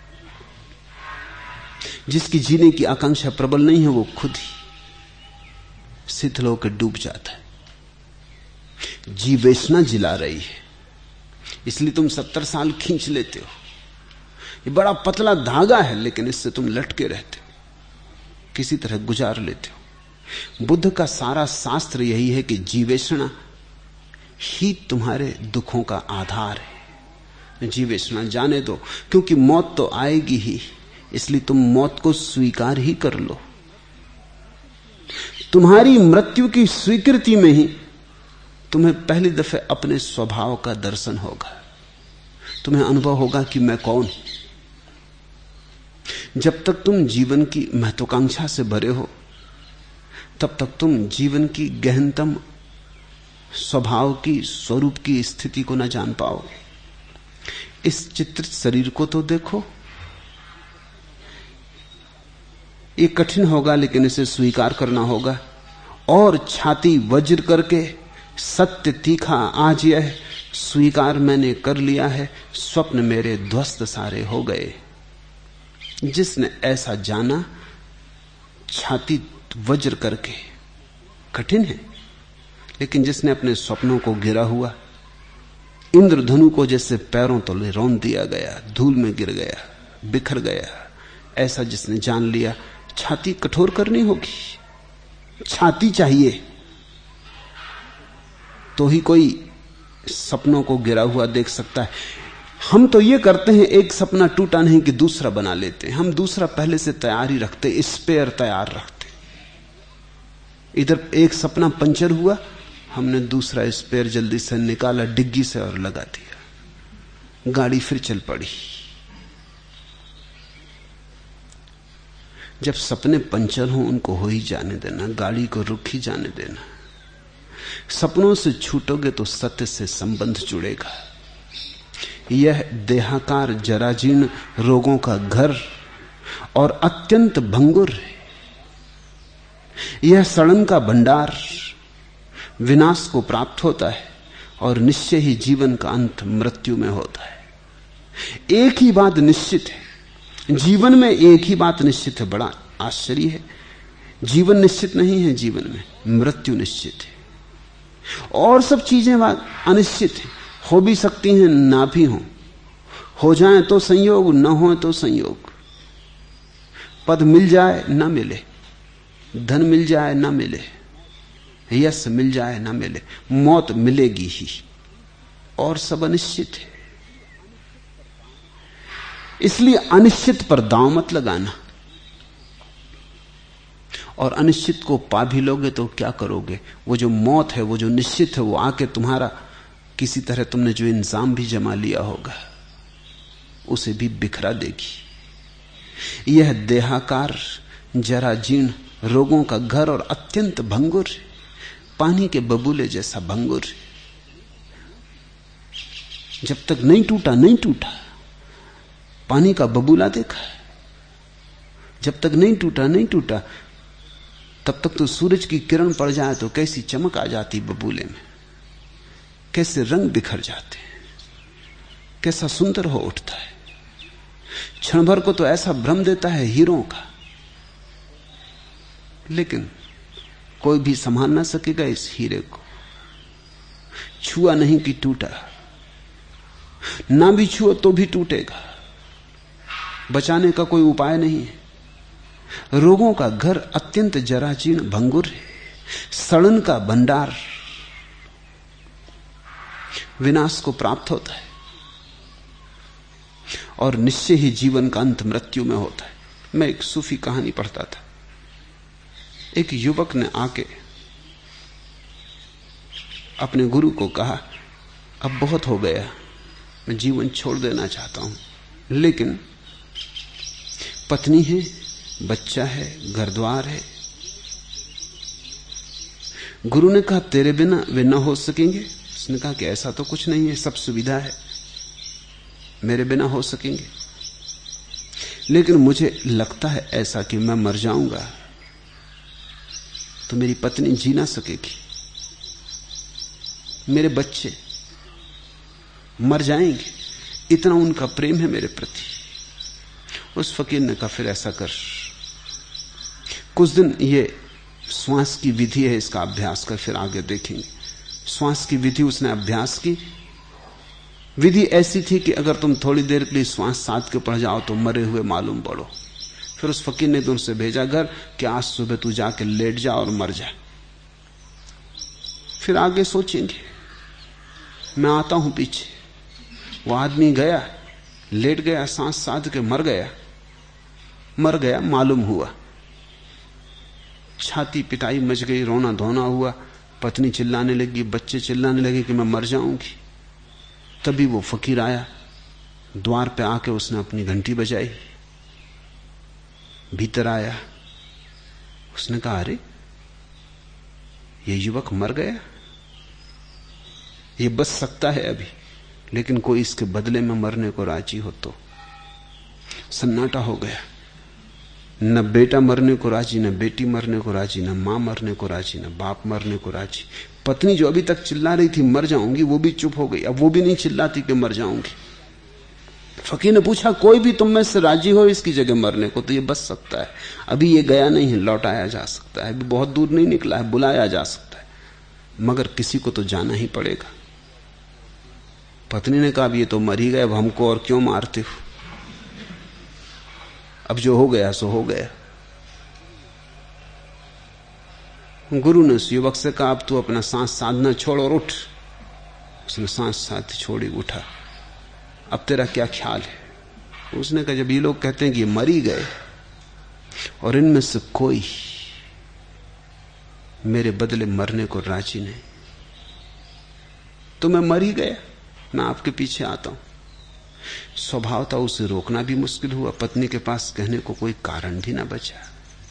B: जिसकी जीने की आकांक्षा प्रबल नहीं है वो खुद ही शिथिल होकर डूब जाता है। जीवेशना जिला रही है, इसलिए तुम 70 साल खींच लेते हो। ये बड़ा पतला धागा है लेकिन इससे तुम लटके रहते हो, किसी तरह गुजार लेते हो। बुद्ध का सारा शास्त्र यही है कि जीवेशना ही तुम्हारे दुखों का आधार है। जीवेशना जाने दो, क्योंकि मौत तो आएगी ही, इसलिए तुम मौत को स्वीकार ही कर लो। तुम्हारी मृत्यु की स्वीकृति में ही तुम्हें पहली दफे अपने स्वभाव का दर्शन होगा, तुम्हें अनुभव होगा कि मैं कौन। जब तक तुम जीवन की महत्वाकांक्षा से भरे हो तब तक तुम जीवन की गहनतम स्वभाव की, स्वरूप की स्थिति को न जान पाओगे। इस चित्रित शरीर को तो देखो, ये कठिन होगा लेकिन इसे स्वीकार करना होगा। और छाती वज्र करके सत्य तीखा आज यह स्वीकार मैंने कर लिया है, स्वप्न मेरे ध्वस्त सारे हो गए। जिसने ऐसा जाना, छाती वज्र करके, कठिन है, लेकिन जिसने अपने स्वप्नों को गिरा हुआ, इंद्रधनु को जैसे पैरों तले रौंद दिया गया, धूल में गिर गया, बिखर गया, ऐसा जिसने जान लिया, छाती कठोर करनी होगी। छाती चाहिए तो ही कोई सपनों को गिरा हुआ देख सकता है। हम तो ये करते हैं, एक सपना टूटा नहीं कि दूसरा बना लेते हैं। हम दूसरा पहले से तैयार ही रखते, स्पेयर तैयार रखते। इधर एक सपना पंचर हुआ, हमने दूसरा स्पेयर जल्दी से निकाला डिग्गी से और लगा दिया, गाड़ी फिर चल पड़ी। जब सपने पंचर हों उनको हो ही जाने देना, गाड़ी को रुक ही जाने देना। सपनों से छूटोगे तो सत्य से संबंध जुड़ेगा। यह देहाकार जराजीर्ण रोगों का घर और अत्यंत भंगुर है। यह सड़न का भंडार विनाश को प्राप्त होता है और निश्चय ही जीवन का अंत मृत्यु में होता है। एक ही बात निश्चित है जीवन में, एक ही बात निश्चित है। बड़ा आश्चर्य है, जीवन निश्चित नहीं है, जीवन में मृत्यु निश्चित है। और सब चीजें अनिश्चित है, हो भी सकती हैं ना भी हो जाए तो संयोग, ना हो तो संयोग। पद मिल जाए ना मिले, धन मिल जाए ना मिले, यश मिल जाए ना मिले, मौत मिलेगी ही। और सब अनिश्चित है। इसलिए अनिश्चित पर दांव मत लगाना। और अनिश्चित को पा भी लोगे तो क्या करोगे? वो जो मौत है, वो जो निश्चित है, वो आके तुम्हारा किसी तरह तुमने जो इंतजाम भी जमा लिया होगा उसे भी बिखरा देगी। यह देहाकार जरा जीर्ण रोगों का घर और अत्यंत भंगुर, पानी के बबूले जैसा भंगुर। जब तक नहीं टूटा नहीं टूटा। पानी का बबूला देखा, जब तक नहीं टूटा नहीं टूटा। तब तक तो सूरज की किरण पड़ जाए तो कैसी चमक आ जाती बबूले में, कैसे रंग बिखर जाते, कैसा सुंदर हो उठता है। क्षण भर को तो ऐसा भ्रम देता है हीरों का, लेकिन कोई भी संभाल ना सकेगा इस हीरे को। छुआ नहीं कि टूटा, ना भी छुआ तो भी टूटेगा, बचाने का कोई उपाय नहीं है। रोगों का घर अत्यंत जराजीर्ण भंगुर है, सड़न का भंडार विनाश को प्राप्त होता है और निश्चय ही जीवन का अंत मृत्यु में होता है। मैं एक सूफी कहानी पढ़ता था। एक युवक ने आके अपने गुरु को कहा, अब बहुत हो गया, मैं जीवन छोड़ देना चाहता हूं, लेकिन पत्नी है, बच्चा है, घर द्वार है। गुरु ने कहा, तेरे बिना वे न हो सकेंगे? उसने कहा कि ऐसा तो कुछ नहीं है, सब सुविधा है, मेरे बिना हो सकेंगे, लेकिन मुझे लगता है ऐसा कि मैं मर जाऊंगा तो मेरी पत्नी जी ना सकेगी, मेरे बच्चे मर जाएंगे, इतना उनका प्रेम है मेरे प्रति। उस फकीर ने कहा, फिर ऐसा कर, कुछ दिन ये श्वास की विधि है, इसका अभ्यास कर, फिर आगे देखेंगे। श्वास की विधि उसने अभ्यास की। विधि ऐसी थी कि अगर तुम थोड़ी देर के लिए श्वास साध के पड़ जाओ तो मरे हुए मालूम पड़ो। फिर उस फकीर ने तुमसे भेजा घर कि आज सुबह तू जाके लेट जा और मर जा, फिर आगे सोचेंगे। मैं आता हूं पीछे। वो आदमी गया, लेट गया, सांस साध के मर गया मालूम हुआ। छाती पिटाई मच गई, रोना धोना हुआ, पत्नी चिल्लाने लगी, बच्चे चिल्लाने लगे कि मैं मर जाऊंगी। तभी वो फकीर आया, द्वार पे आके उसने अपनी घंटी बजाई, भीतर आया। उसने कहा, अरे ये युवक मर गया, ये बच सकता है अभी, लेकिन कोई इसके बदले में मरने को राजी हो तो। सन्नाटा हो गया। न बेटा मरने को राजी, न बेटी मरने को राजी, न मां मरने को राजी, न बाप मरने को राजी। पत्नी जो अभी तक चिल्ला रही थी मर जाऊंगी, वो भी चुप हो गई। अब वो भी नहीं चिल्लाती कि मर जाऊंगी। फकीर ने पूछा, कोई भी तुम में से राजी हो इसकी जगह मरने को तो ये बच सकता है, अभी ये गया नहीं है, लौटाया जा सकता है, अभी बहुत दूर नहीं निकला है, बुलाया जा सकता है, मगर किसी को तो जाना ही पड़ेगा। पत्नी ने कहा, अब ये तो मर ही गए, अब हमको और क्यों मारते हो, अब जो हो गया सो हो गया। गुरु ने उस युवक से कहा, अब तू अपना सांस साधना छोड़ और उठ। उसने सांस साथ छोड़ी, उठा। अब तेरा क्या ख्याल है? उसने कहा, जब ये लोग कहते हैं कि मर ही गए और इनमें से कोई मेरे बदले मरने को राजी नहीं, तो मैं मर ही गया, मैं आपके पीछे आता हूं। स्वभाव था उसे रोकना भी मुश्किल हुआ, पत्नी के पास कहने को कोई कारण भी ना बचा।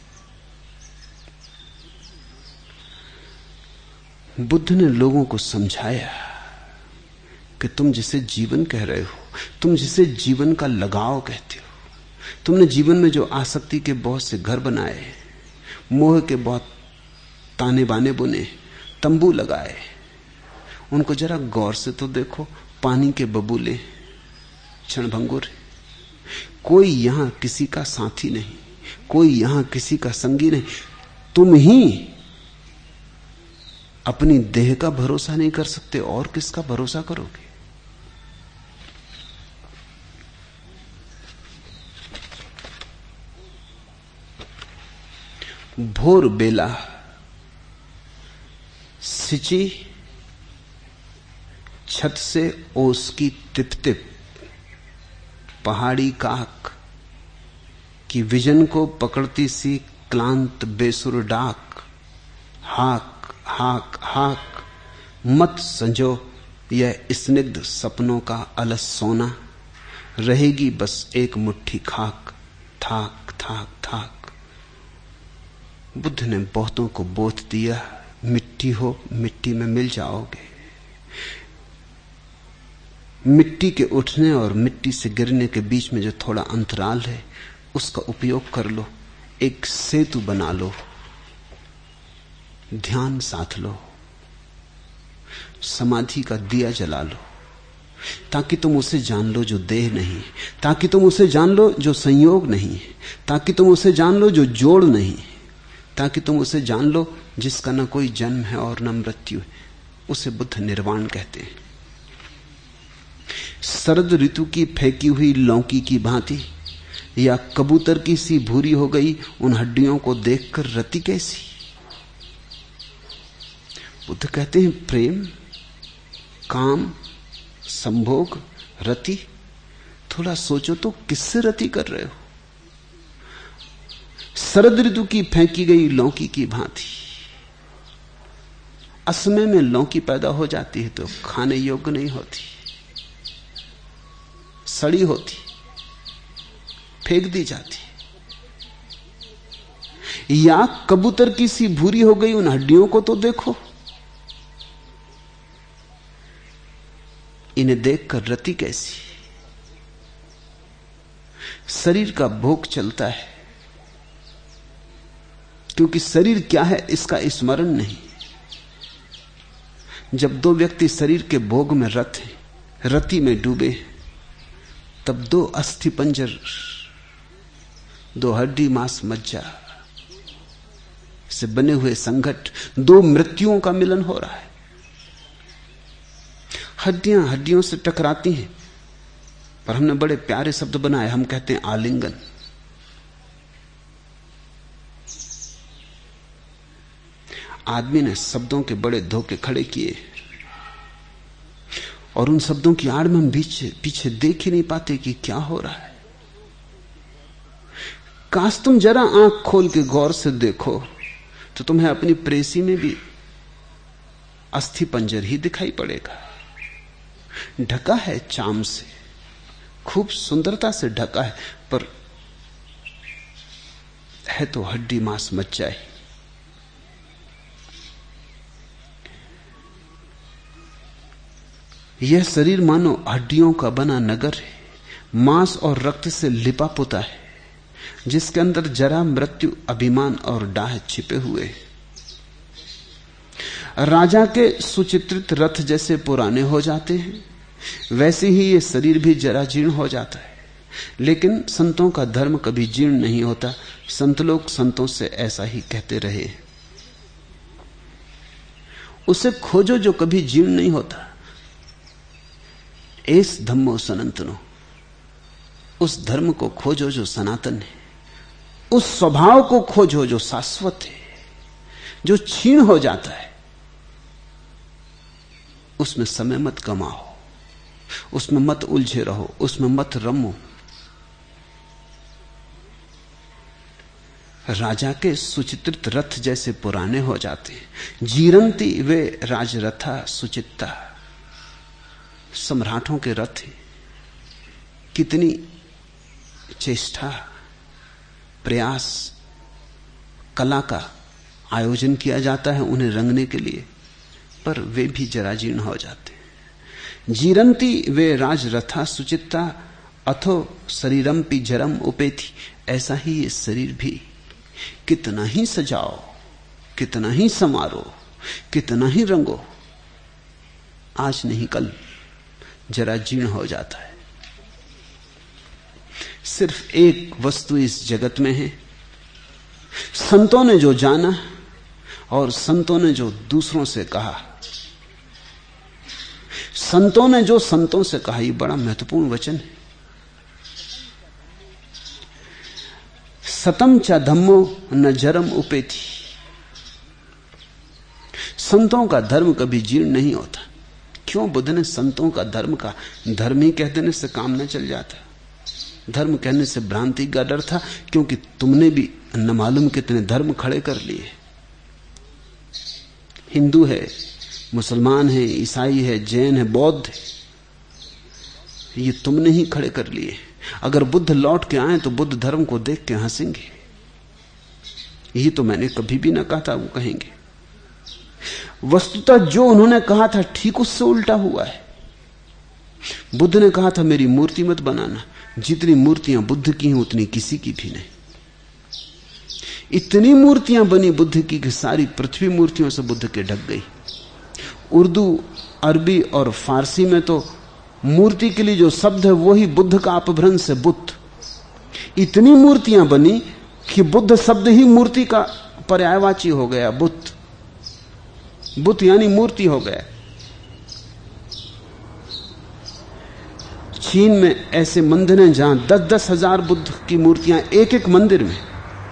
B: बुद्ध ने लोगों को समझाया कि तुम जिसे जीवन कह रहे हो, तुम जिसे जीवन का लगाव कहते हो, तुमने जीवन में जो आसक्ति के बहुत से घर बनाए, मोह के बहुत ताने बाने बुने, तंबू लगाए, उनको जरा गौर से तो देखो। पानी के बबूले क्षणभंगुर, कोई यहां किसी का साथी नहीं, कोई यहां किसी का संगी नहीं। तुम ही अपनी देह का भरोसा नहीं कर सकते, और किसका भरोसा करोगे? भोर बेला सिंची छत से ओस की तिप तिप, पहाड़ी काक की विजन को पकड़ती सी क्लांत बेसुर डाक, हाक हाक हाक मत संजो यह स्निग्ध सपनों का अलस सोना, रहेगी बस एक मुट्ठी खाक, थाक थाक थाक। बुद्ध ने बहुतों को बोध दिया, मिट्टी हो, मिट्टी में मिल जाओगे। मिट्टी के उठने और मिट्टी से गिरने के बीच में जो थोड़ा अंतराल है, उसका उपयोग कर लो, एक सेतु बना लो, ध्यान साध लो, समाधि का दिया जला लो, ताकि तुम उसे जान लो जो देह नहीं है, ताकि तुम उसे जान लो जो संयोग नहीं है, ताकि तुम उसे जान लो जो जोड़ नहीं है, ताकि तुम उसे जान लो जिसका न कोई जन्म है और न मृत्यु है। उसे बुद्ध निर्वाण कहते हैं। शरद ऋतु की फेंकी हुई लौकी की भांति या कबूतर की सी भूरी हो गई उन हड्डियों को देखकर रति कैसी? बुद्ध कहते हैं प्रेम, काम, संभोग, रति। थोड़ा सोचो तो किससे रति कर रहे हो? शरद ऋतु की फेंकी गई लौकी की भांति। असमय में लौकी पैदा हो जाती है तो खाने योग्य नहीं होती, सड़ी होती, फेंक दी जाती। या कबूतर की सी भूरी हो गई उन हड्डियों को तो देखो, इन्हें देखकर रति कैसी? शरीर का भोग चलता है, क्योंकि शरीर क्या है इसका स्मरण नहीं। जब दो व्यक्ति शरीर के भोग में रत हैं, रति में डूबे, तब दो अस्थि पंजर, दो हड्डी मांस मज्जा से बने हुए संघट, दो मृत्युओं का मिलन हो रहा है। हड्डियां हड्डियों से टकराती हैं, पर हमने बड़े प्यारे शब्द बनाए, हम कहते हैं आलिंगन। आदमी ने शब्दों के बड़े धोखे खड़े किए और उन शब्दों की आड़ में हम पीछे देख ही नहीं पाते कि क्या हो रहा है। काश तुम जरा आंख खोल के गौर से देखो तो तुम्हें अपनी प्रेसी में भी अस्थि पंजर ही दिखाई पड़ेगा। ढका है चाम से, खूब सुंदरता से ढका है, पर है तो हड्डी मांस मज्जा ही। यह शरीर मानो हड्डियों का बना नगर है, मांस और रक्त से लिपा पुता है, जिसके अंदर जरा मृत्यु, अभिमान और डाह छिपे हुए हैं। राजा के सुचित्रित रथ जैसे पुराने हो जाते हैं, वैसे ही ये शरीर भी जरा जीर्ण हो जाता है। लेकिन संतों का धर्म कभी जीर्ण नहीं होता। संत लोग संतों से ऐसा ही कहते रहे। उसे खोजो जो कभी जीर्ण नहीं होता। एस धम्मो सनातनो, उस धर्म को खोजो जो सनातन है, उस स्वभाव को खोजो जो शाश्वत है, जो क्षीण हो जाता है। उसमें समय मत गमाओ, उसमें मत उलझे रहो, उसमें मत रमो। राजा के सुचित्रित रथ जैसे पुराने हो जाते हैं। जीरंती वे राजरथा सुचित्ता, सम्राटों के रथ हैं। कितनी चेष्टा, प्रयास, कला का आयोजन किया जाता है उन्हें रंगने के लिए, पर वे भी जराजीर्ण हो जाते हैं। जीरंती वे राजरथा सुचित्ता अथो शरीरम पी जरम उपेथी। ऐसा ही ये शरीर भी कितना ही सजाओ, कितना ही संवारो, कितना ही रंगो, आज नहीं कल जरा जीर्ण हो जाता है। सिर्फ एक वस्तु इस जगत में है, संतों ने जो जाना और संतों ने जो दूसरों से कहा। संतों ने जो संतों से कहा, यह बड़ा महत्वपूर्ण वचन है। सतम च धम्मो न जरम उपेथी। संतों का धर्म कभी जीर्ण नहीं होता। क्यों बुद्ध ने संतों का धर्म ही कह देने से काम न चल जाता। धर्म कहने से भ्रांति का डर था, क्योंकि तुमने भी न मालूम कितने धर्म खड़े कर लिए। हिंदू है, मुसलमान है, ईसाई है, जैन है, बौद्ध है, ये तुमने ही खड़े कर लिए। अगर बुद्ध लौट के आए तो बुद्ध धर्म को देख के हंसेंगे। यही तो मैंने कभी भी ना कहा था, वो कहेंगे। वस्तुतः जो उन्होंने कहा था ठीक उससे उल्टा हुआ है। बुद्ध ने कहा था मेरी मूर्ति मत बनाना। जितनी मूर्तियां बुद्ध की हैं उतनी किसी की भी नहीं। इतनी मूर्तियां बनी बुद्ध की कि सारी पृथ्वी मूर्तियों से बुद्ध के ढक गई। उर्दू, अरबी और फारसी में तो मूर्ति के लिए जो शब्द है वही बुद्ध का अपभ्रंश है, बुद्ध। इतनी मूर्तियां बनी कि बुद्ध शब्द ही मूर्ति का पर्यायवाची हो गया। बुद्ध यानी मूर्ति हो गया। चीन में ऐसे मंदिर हैं जहां 10-10 हजार बुद्ध की मूर्तियां एक एक मंदिर में।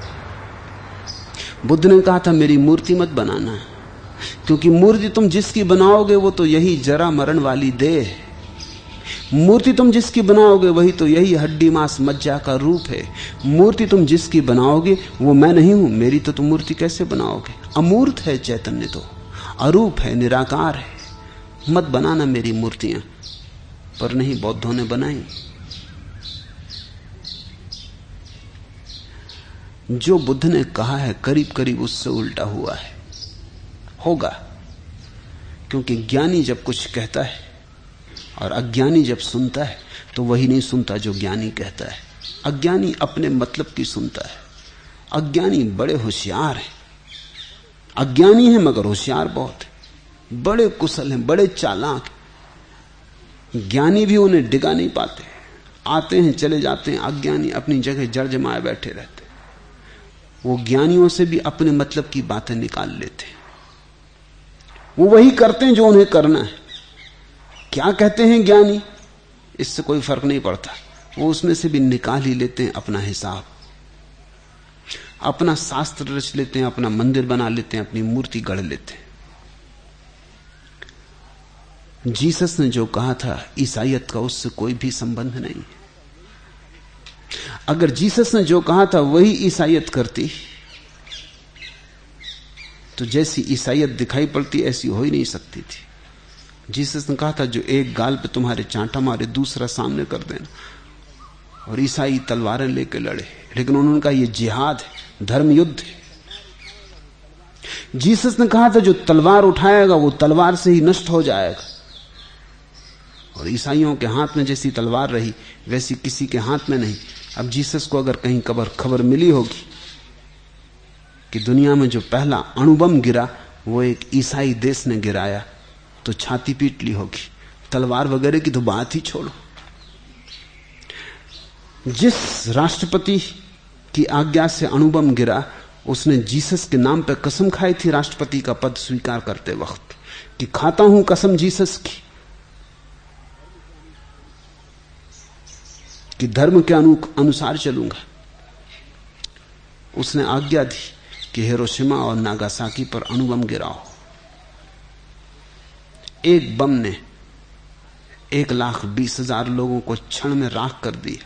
B: बुद्ध ने कहा था मेरी मूर्ति मत बनाना, क्योंकि मूर्ति तुम जिसकी बनाओगे वो तो यही जरा मरण वाली देह है। मूर्ति तुम जिसकी बनाओगे वही तो यही हड्डी मांस मज्जा का रूप है। मूर्ति तुम जिसकी बनाओगे वो मैं नहीं हूं। मेरी तो तुम मूर्ति कैसे बनाओगे? अमूर्त है चैतन्य, तो अरूप है, निराकार है। मत बनाना मेरी मूर्तियां। पर नहीं, बौद्धों ने बनाई। जो बुद्ध ने कहा है करीब करीब उससे उल्टा हुआ है, होगा। क्योंकि ज्ञानी जब कुछ कहता है और अज्ञानी जब सुनता है तो वही नहीं सुनता जो ज्ञानी कहता है। अज्ञानी अपने मतलब की सुनता है। अज्ञानी बड़े होशियार हैं। अज्ञानी है मगर होशियार बहुत है, बड़े कुशल हैं, बड़े चालाक। ज्ञानी भी उन्हें डिगा नहीं पाते, आते हैं चले जाते हैं। अज्ञानी अपनी जगह जड़ जमाए बैठे रहते। वो ज्ञानियों से भी अपने मतलब की बातें निकाल लेते हैं। वो वही करते हैं जो उन्हें करना है। क्या कहते हैं ज्ञानी, इससे कोई फर्क नहीं पड़ता। वो उसमें से भी निकाल ही लेते हैं अपना हिसाब, अपना शास्त्र रच लेते हैं, अपना मंदिर बना लेते हैं, अपनी मूर्ति गढ़ लेते हैं। जीसस ने जो कहा था ईसाईयत का उससे कोई भी संबंध नहीं। अगर जीसस ने जो कहा था वही ईसाईयत करती तो जैसी ईसाईयत दिखाई पड़ती ऐसी हो ही नहीं सकती थी। जीसस ने कहा था जो एक गाल पे तुम्हारे चांटा मारे दूसरा सामने कर देना। और ईसाई तलवारें लेके लड़े, लेकिन उन्होंने कहा यह जिहाद है, धर्म युद्ध है। जीसस ने कहा था जो तलवार उठाएगा वो तलवार से ही नष्ट हो जाएगा। और ईसाइयों के हाथ में जैसी तलवार रही वैसी किसी के हाथ में नहीं। अब जीसस को अगर कहीं खबर मिली होगी कि दुनिया में जो पहला अणुबम गिरा वो एक ईसाई देश ने गिराया तो छाती पीट ली होगी। तलवार वगैरह की तो बात ही छोड़ो। जिस राष्ट्रपति की आज्ञा से अणुबम गिरा उसने जीसस के नाम पर कसम खाई थी राष्ट्रपति का पद स्वीकार करते वक्त कि खाता हूं कसम जीसस की कि धर्म के अनुसार चलूंगा। उसने आज्ञा दी कि हिरोशिमा और नागासाकी पर अणुबम गिराओ। एक बम ने 1,20,000 लोगों को क्षण में राख कर दिया।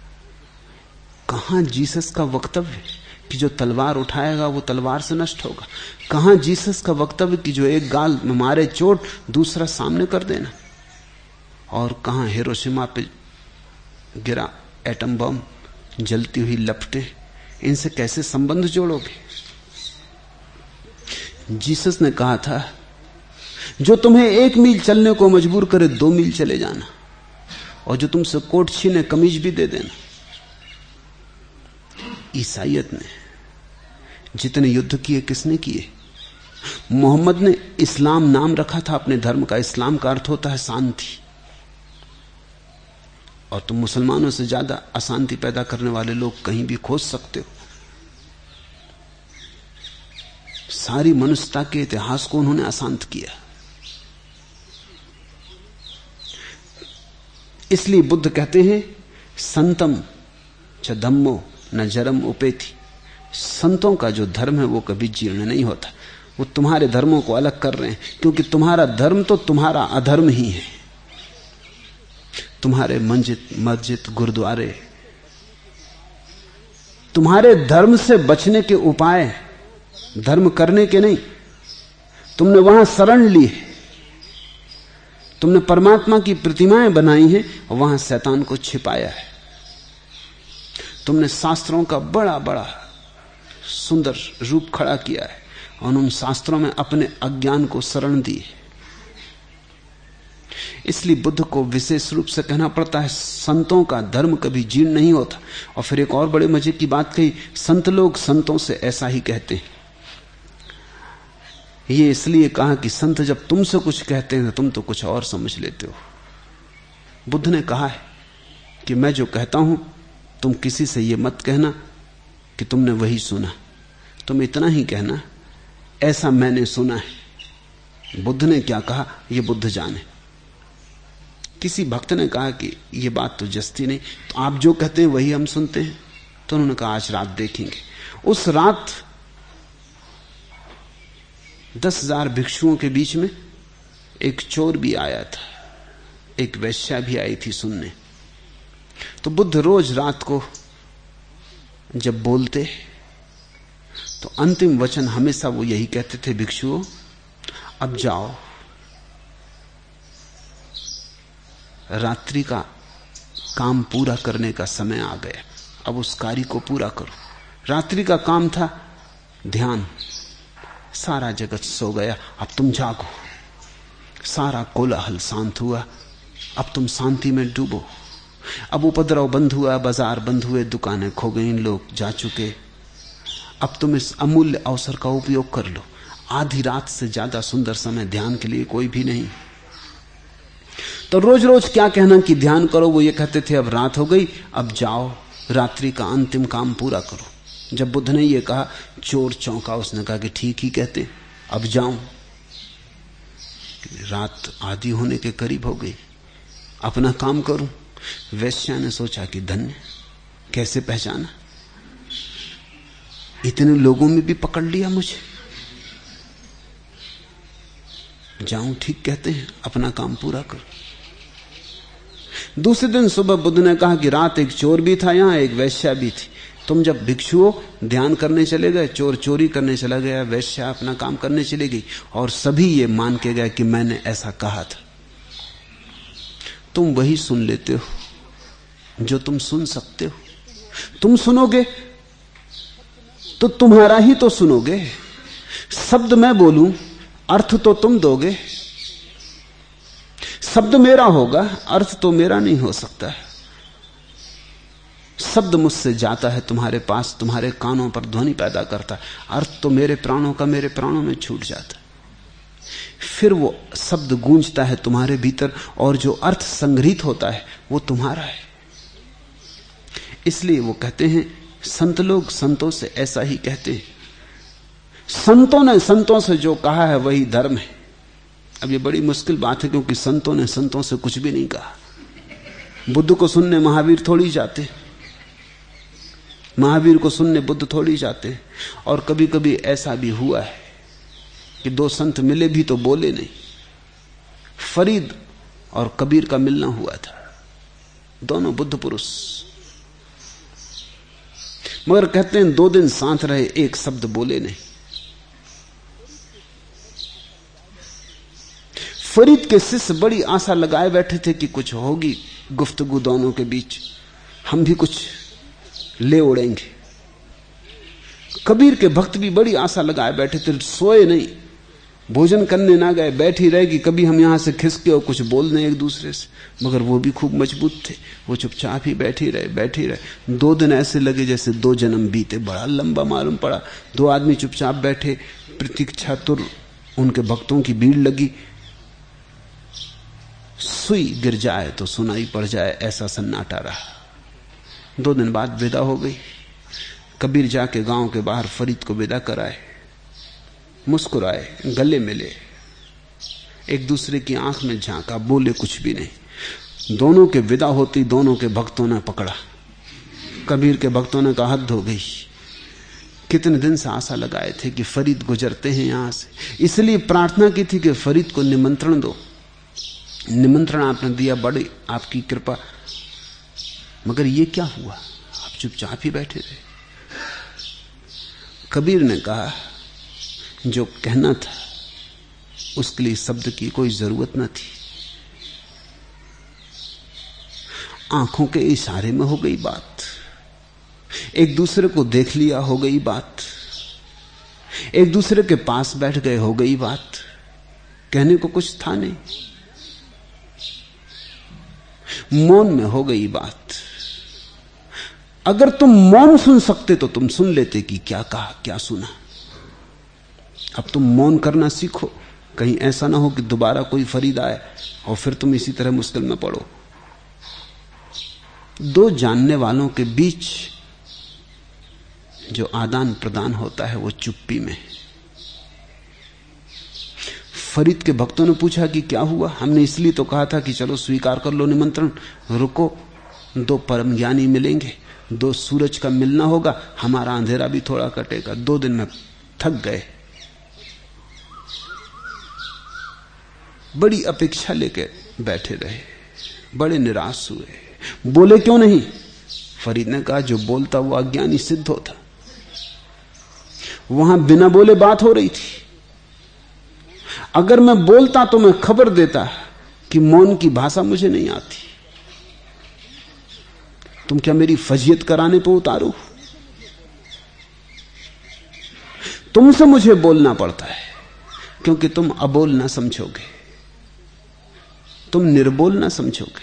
B: कहां जीसस का वक्तव्य कि जो तलवार उठाएगा वो तलवार से नष्ट होगा? कहां जीसस का वक्तव्य कि जो एक गाल में मारे चोट दूसरा सामने कर देना? और कहां हिरोशिमा पे गिरा एटम बम, जलती हुई लपटें, इनसे कैसे संबंध जोड़ोगे? जीसस ने कहा था जो तुम्हें 1 मील चलने को मजबूर करे 2 मील चले जाना, और जो तुमसे कोट छीने कमीज भी दे देना। ईसाइयत ने जितने युद्ध किए किसने किए? मोहम्मद ने इस्लाम नाम रखा था अपने धर्म का। इस्लाम का अर्थ होता है शांति, और तुम मुसलमानों से ज्यादा अशांति पैदा करने वाले लोग कहीं भी खोज सकते हो। सारी मनुष्यता के इतिहास को उन्होंने अशांत किया। इसलिए बुद्ध कहते हैं संतम च धम्मो न जरम उपेति। संतों का जो धर्म है वो कभी जीर्ण नहीं होता। वो तुम्हारे धर्मों को अलग कर रहे हैं, क्योंकि तुम्हारा धर्म तो तुम्हारा अधर्म ही है। तुम्हारे मस्जिद गुरुद्वारे तुम्हारे धर्म से बचने के उपाय, धर्म करने के नहीं। तुमने वहां शरण ली है, तुमने परमात्मा की प्रतिमाएं बनाई हैं और वहां शैतान को छिपाया है। तुमने शास्त्रों का बड़ा बड़ा सुंदर रूप खड़ा किया है और उन शास्त्रों में अपने अज्ञान को शरण दी है। इसलिए बुद्ध को विशेष रूप से कहना पड़ता है संतों का धर्म कभी जीर्ण नहीं होता। और फिर एक और बड़े मजे की बात कही, संत लोग संतों से ऐसा ही कहते हैं। ये इसलिए कहा कि संत जब तुमसे कुछ कहते हैं तुम तो कुछ और समझ लेते हो। बुद्ध ने कहा है कि मैं जो कहता हूं तुम किसी से ये मत कहना कि तुमने वही सुना, तुम इतना ही कहना ऐसा मैंने सुना है। बुद्ध ने क्या कहा ये बुद्ध जाने। किसी भक्त ने कहा कि ये बात तो जस्ती नहीं, तो आप जो कहते हैं वही हम सुनते हैं। तो उन्होंने कहा आज रात देखेंगे। उस रात 10,000 भिक्षुओं के बीच में एक चोर भी आया था, एक वैश्या भी आई थी सुनने। तो बुद्ध रोज रात को जब बोलते तो अंतिम वचन हमेशा वो यही कहते थे, भिक्षुओं अब जाओ, रात्रि का काम पूरा करने का समय आ गया, अब उस कार्य को पूरा करो। रात्रि का काम था ध्यान, सारा जगत सो गया, अब तुम जागो। सारा कोलाहल शांत हुआ, अब तुम शांति में डूबो। अब उपद्रव बंद हुआ, बाजार बंद हुए, दुकानें खो गई, लोग जा चुके। अब तुम इस अमूल्य अवसर का उपयोग कर लो। आधी रात से ज्यादा सुंदर समय ध्यान के लिए कोई भी नहीं। तो रोज रोज क्या कहना कि ध्यान करो, वो ये कहते थे अब रात हो गई, अब जाओ रात्रि का अंतिम काम पूरा करो। जब बुद्ध ने ये कहा चोर चौंका, उसने कहा कि ठीक ही कहते, अब जाऊं, रात आधी होने के करीब हो गई, अपना काम करूं। वैश्या ने सोचा कि धन्य, कैसे पहचाना, इतने लोगों में भी पकड़ लिया मुझे। जाऊं, ठीक कहते हैं, अपना काम पूरा करो। दूसरे दिन सुबह बुद्ध ने कहा कि रात एक चोर भी था, यहां एक वैश्या भी थी। तुम जब भिक्षुओं ध्यान करने चले गए, चोर चोरी करने चला गया, वैश्या अपना काम करने चली गई, और सभी ये मान के गए कि मैंने ऐसा कहा था। तुम वही सुन लेते हो जो तुम सुन सकते हो। तुम सुनोगे तो तुम्हारा ही तो सुनोगे। शब्द मैं बोलूं, अर्थ तो तुम दोगे। शब्द मेरा होगा, अर्थ तो मेरा नहीं हो सकता। शब्द मुझसे जाता है तुम्हारे पास, तुम्हारे कानों पर ध्वनि पैदा करता है, अर्थ तो मेरे प्राणों का मेरे प्राणों में छूट जाता है। फिर वो शब्द गूंजता है तुम्हारे भीतर, और जो अर्थ संग्रहित होता है वो तुम्हारा है। इसलिए वो कहते हैं, संत लोग संतों से ऐसा ही कहते हैं। संतों ने संतों से जो कहा है वही धर्म है। अब ये बड़ी मुश्किल बात है, क्योंकि संतों ने संतों से कुछ भी नहीं कहा। बुद्ध को सुनने महावीर थोड़ी जाते, महावीर को सुनने बुद्ध थोड़ी जाते। और कभी कभी ऐसा भी हुआ है कि दो संत मिले भी तो बोले नहीं, फरीद और कबीर का मिलना हुआ था, दोनों बुद्ध पुरुष। मगर कहते हैं 2 दिन साथ रहे, एक शब्द बोले नहीं। फरीद के शिष्य बड़ी आशा लगाए बैठे थे कि कुछ होगी गुफ्तगू दोनों के बीच, हम भी कुछ ले उड़ेंगे। कबीर के भक्त भी बड़ी आशा लगाए बैठे थे, सोए नहीं, भोजन करने ना गए, बैठ ही रहे कि कभी हम यहां से खिसके और कुछ बोल दें एक दूसरे से। मगर वो भी खूब मजबूत थे, वो चुपचाप ही बैठ ही रहे। 2 दिन ऐसे लगे जैसे 2 जन्म बीते, बड़ा लंबा मालूम पड़ा। 2 आदमी चुपचाप बैठे, प्रतीक्षातुर उनके भक्तों की भीड़ लगी। सुई गिर जाए तो सुनाई पड़ जाए, ऐसा सन्नाटा रहा। 2 दिन बाद विदा हो गई। कबीर जाके गांव के बाहर फरीद को विदा कराए, मुस्कुराए, गले मिले, एक दूसरे की आंख में झांका, बोले कुछ भी नहीं। दोनों के विदा होती दोनों के भक्तों ने पकड़ा। कबीर के भक्तों ने कहा हद हो गई, कितने दिन से आशा लगाए थे कि फरीद गुजरते हैं यहां से, इसलिए प्रार्थना की थी कि फरीद को निमंत्रण दो। निमंत्रण आपने दिया, बड़ी आपकी कृपा, मगर ये क्या हुआ, आप चुपचाप ही बैठे रहे। कबीर ने कहा जो कहना था उसके लिए शब्द की कोई जरूरत न थी, आंखों के इशारे में हो गई बात, एक दूसरे को देख लिया हो गई बात, एक दूसरे के पास बैठ गए हो गई बात, कहने को कुछ था नहीं, मौन में हो गई बात। अगर तुम मौन सुन सकते तो तुम सुन लेते कि क्या कहा, क्या सुना। अब तुम मौन करना सीखो, कहीं ऐसा ना हो कि दोबारा कोई फरीद आए और फिर तुम इसी तरह मुश्किल में पड़ो। 2 जानने वालों के बीच जो आदान प्रदान होता है वो चुप्पी में। फरीद के भक्तों ने पूछा कि क्या हुआ। हमने इसलिए तो कहा था कि चलो स्वीकार कर लो निमंत्रण, रुको, 2 परम ज्ञानी मिलेंगे, 2 सूरज का मिलना होगा, हमारा अंधेरा भी थोड़ा कटेगा। 2 दिन में थक गए, बड़ी अपेक्षा लेके बैठे रहे, बड़े निराश हुए। बोले क्यों नहीं? फरीद ने कहा जो बोलता वो अज्ञानी सिद्ध होता। वहां बिना बोले बात हो रही थी। अगर मैं बोलता तो मैं खबर देता कि मौन की भाषा मुझे नहीं आती। तुम क्या मेरी फजीयत कराने पे उतारू? तुमसे मुझे बोलना पड़ता है क्योंकि तुम अबोल ना समझोगे, तुम निर्बोल ना समझोगे।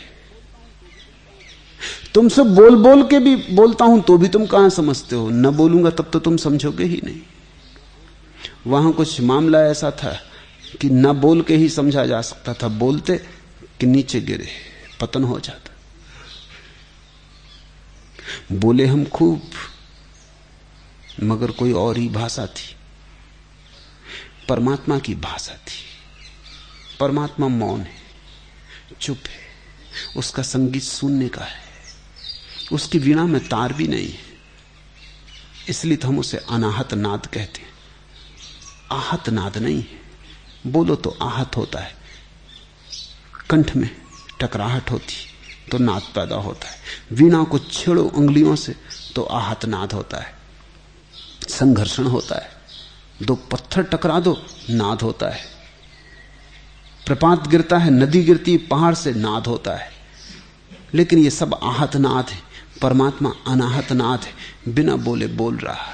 B: तुमसे बोल बोल के भी बोलता हूं तो भी तुम कहां समझते हो, न बोलूंगा तब तो तुम समझोगे ही नहीं। वहां कुछ मामला ऐसा था कि न बोल के ही समझा जा सकता था, बोलते कि नीचे गिरे, पतन हो जाता। बोले हम खूब, मगर कोई और ही भाषा थी, परमात्मा की भाषा थी। परमात्मा मौन है, चुप है, उसका संगीत सुनने का है, उसकी वीणा में तार भी नहीं है, इसलिए तो हम उसे अनाहत नाद कहते हैं। आहत नाद नहीं है, बोलो तो आहत होता है, कंठ में टकराहट होती तो नाद पैदा होता है। वीणा को छेड़ो उंगलियों से तो आहत नाद होता है, संघर्षण होता है। 2 पत्थर टकरा दो, नाद होता है। प्रपात गिरता है, नदी गिरती है पहाड़ से, नाद होता है। लेकिन ये सब आहत नाद है, परमात्मा अनाहत नाद है, बिना बोले बोल रहा,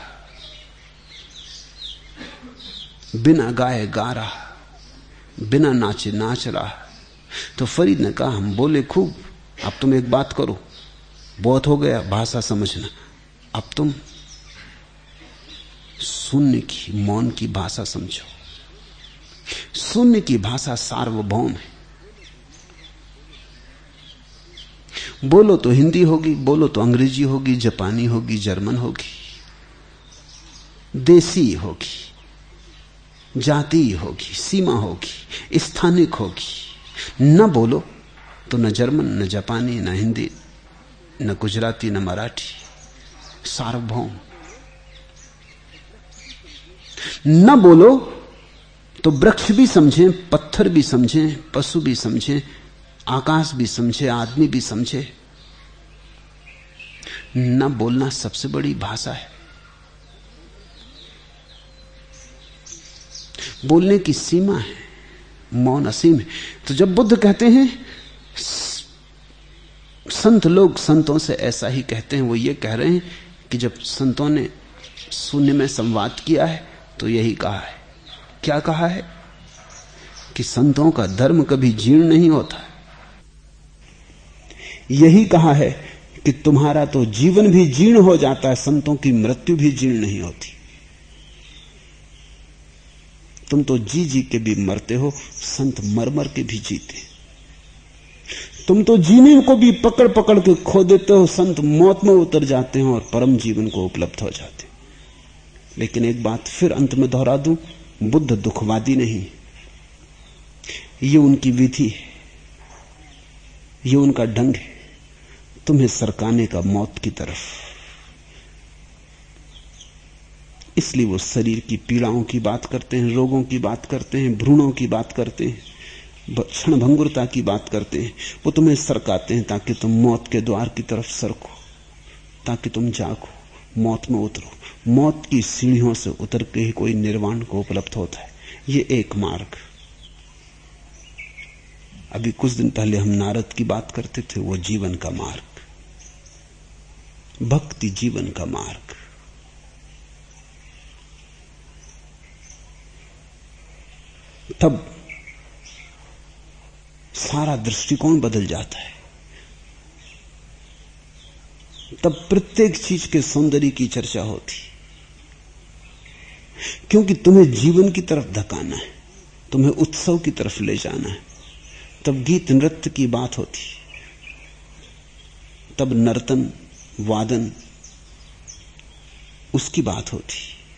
B: बिना गाए गा रहा, बिना नाचे नाच रहा। तो फरीद ने कहा हम बोले खूब, अब तुम एक बात करो, बहुत हो गया भाषा समझना, अब तुम शून्य की, मौन की भाषा समझो। शून्य की भाषा सार्वभौम है। बोलो तो हिंदी होगी, बोलो तो अंग्रेजी होगी, जापानी होगी, जर्मन होगी, देसी होगी, जाति होगी, सीमा होगी, स्थानिक होगी। न बोलो तो न जर्मन, न जापानी, न हिंदी, न गुजराती, न मराठी, सार्वभौम। न बोलो तो वृक्ष भी समझें, पत्थर भी समझें, पशु भी समझें, आकाश भी समझे, आदमी भी समझे। न बोलना सबसे बड़ी भाषा है। बोलने की सीमा है, मौन असीम है। तो जब बुद्ध कहते हैं, संत लोग संतों से ऐसा ही कहते हैं, वो ये कह रहे हैं कि जब संतों ने शून्य में संवाद किया है तो यही कहा है। क्या कहा है? कि संतों का धर्म कभी जीर्ण नहीं होता। यही कहा है कि तुम्हारा तो जीवन भी जीर्ण हो जाता है, संतों की मृत्यु भी जीर्ण नहीं होती। तुम तो जी जी के भी मरते हो, संत मर मर के भी जीते। तुम तो जीने को भी पकड़ पकड़ के खो देते हो, संत मौत में उतर जाते हैं और परम जीवन को उपलब्ध हो जाते हैं। लेकिन एक बात फिर अंत में दोहरा दूं, बुद्ध दुखवादी नहीं। ये उनकी विधि है, ये उनका ढंग है तुम्हें सरकाने का मौत की तरफ। इसलिए वो शरीर की पीड़ाओं की बात करते हैं, रोगों की बात करते हैं, भ्रूणों की बात करते हैं, क्षणभंगुरता की बात करते हैं। वो तुम्हें सरकाते हैं ताकि तुम मौत के द्वार की तरफ सरको, ताकि तुम जागो, मौत में उतरो। मौत की सीढ़ियों से उतर के ही कोई निर्वाण को उपलब्ध होता है। ये एक मार्ग। अभी कुछ दिन पहले हम नारद की बात करते थे, वो जीवन का मार्ग, भक्ति जीवन का मार्ग। तब सारा दृष्टिकोण बदल जाता है। तब प्रत्येक चीज के सौंदर्य की चर्चा होती, क्योंकि तुम्हें जीवन की तरफ धकाना है, तुम्हें उत्सव की तरफ ले जाना है। तब गीत नृत्य की बात होती, तब नर्तन वादन उसकी बात होती,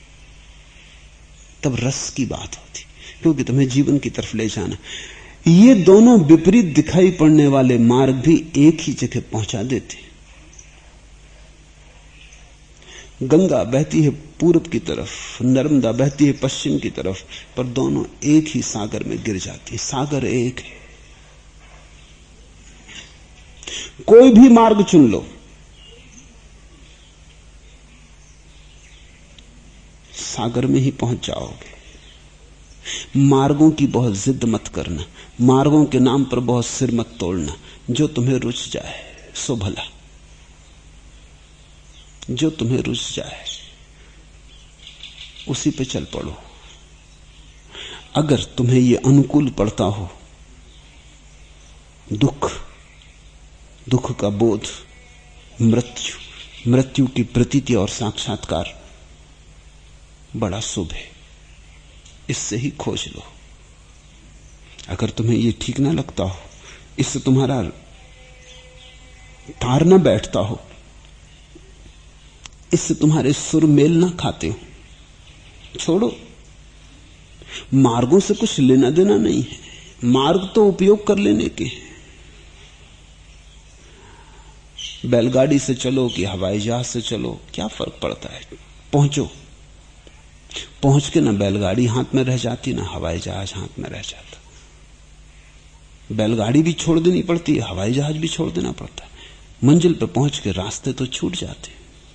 B: तब रस की बात होती, क्योंकि तुम्हें जीवन की तरफ ले जाना। ये दोनों विपरीत दिखाई पड़ने वाले मार्ग भी एक ही जगह पहुंचा देते। गंगा बहती है पूर्व की तरफ, नर्मदा बहती है पश्चिम की तरफ, पर दोनों एक ही सागर में गिर जाती। सागर एक है। कोई भी मार्ग चुन लो, सागर में ही पहुंच जाओगे। मार्गों की बहुत जिद मत करना, मार्गों के नाम पर बहुत सिर मत तोड़ना। जो तुम्हें रुच जाए सो भला, जो तुम्हें रुच जाए उसी पे चल पड़ो। अगर तुम्हें यह अनुकूल पड़ता हो, दुख का बोध, मृत्यु की प्रतीति और साक्षात्कार बड़ा शुभ है, इससे ही खोज लो। अगर तुम्हें यह ठीक ना लगता हो, इससे तुम्हारा तार ना बैठता हो, इससे तुम्हारे सुर मेल ना खाते हो, छोड़ो। मार्गों से कुछ लेना देना नहीं है, मार्ग तो उपयोग कर लेने के। बैलगाड़ी से चलो कि हवाई जहाज से चलो, क्या फर्क पड़ता है? पहुंचो। पहुंच के ना बैलगाड़ी हाथ में रह जाती, ना हवाई जहाज हाथ में रह जाता। बैलगाड़ी भी छोड़ देनी पड़ती है, हवाई जहाज भी छोड़ देना पड़ता है। मंजिल पर पहुंच के रास्ते तो छूट जाते।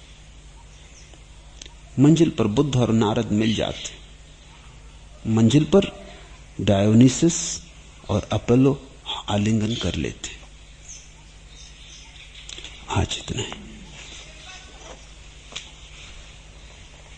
B: मंजिल पर बुद्ध और नारद मिल जाते। मंजिल पर डायोनिसस और अपोलो आलिंगन कर लेते। आज इतना ही।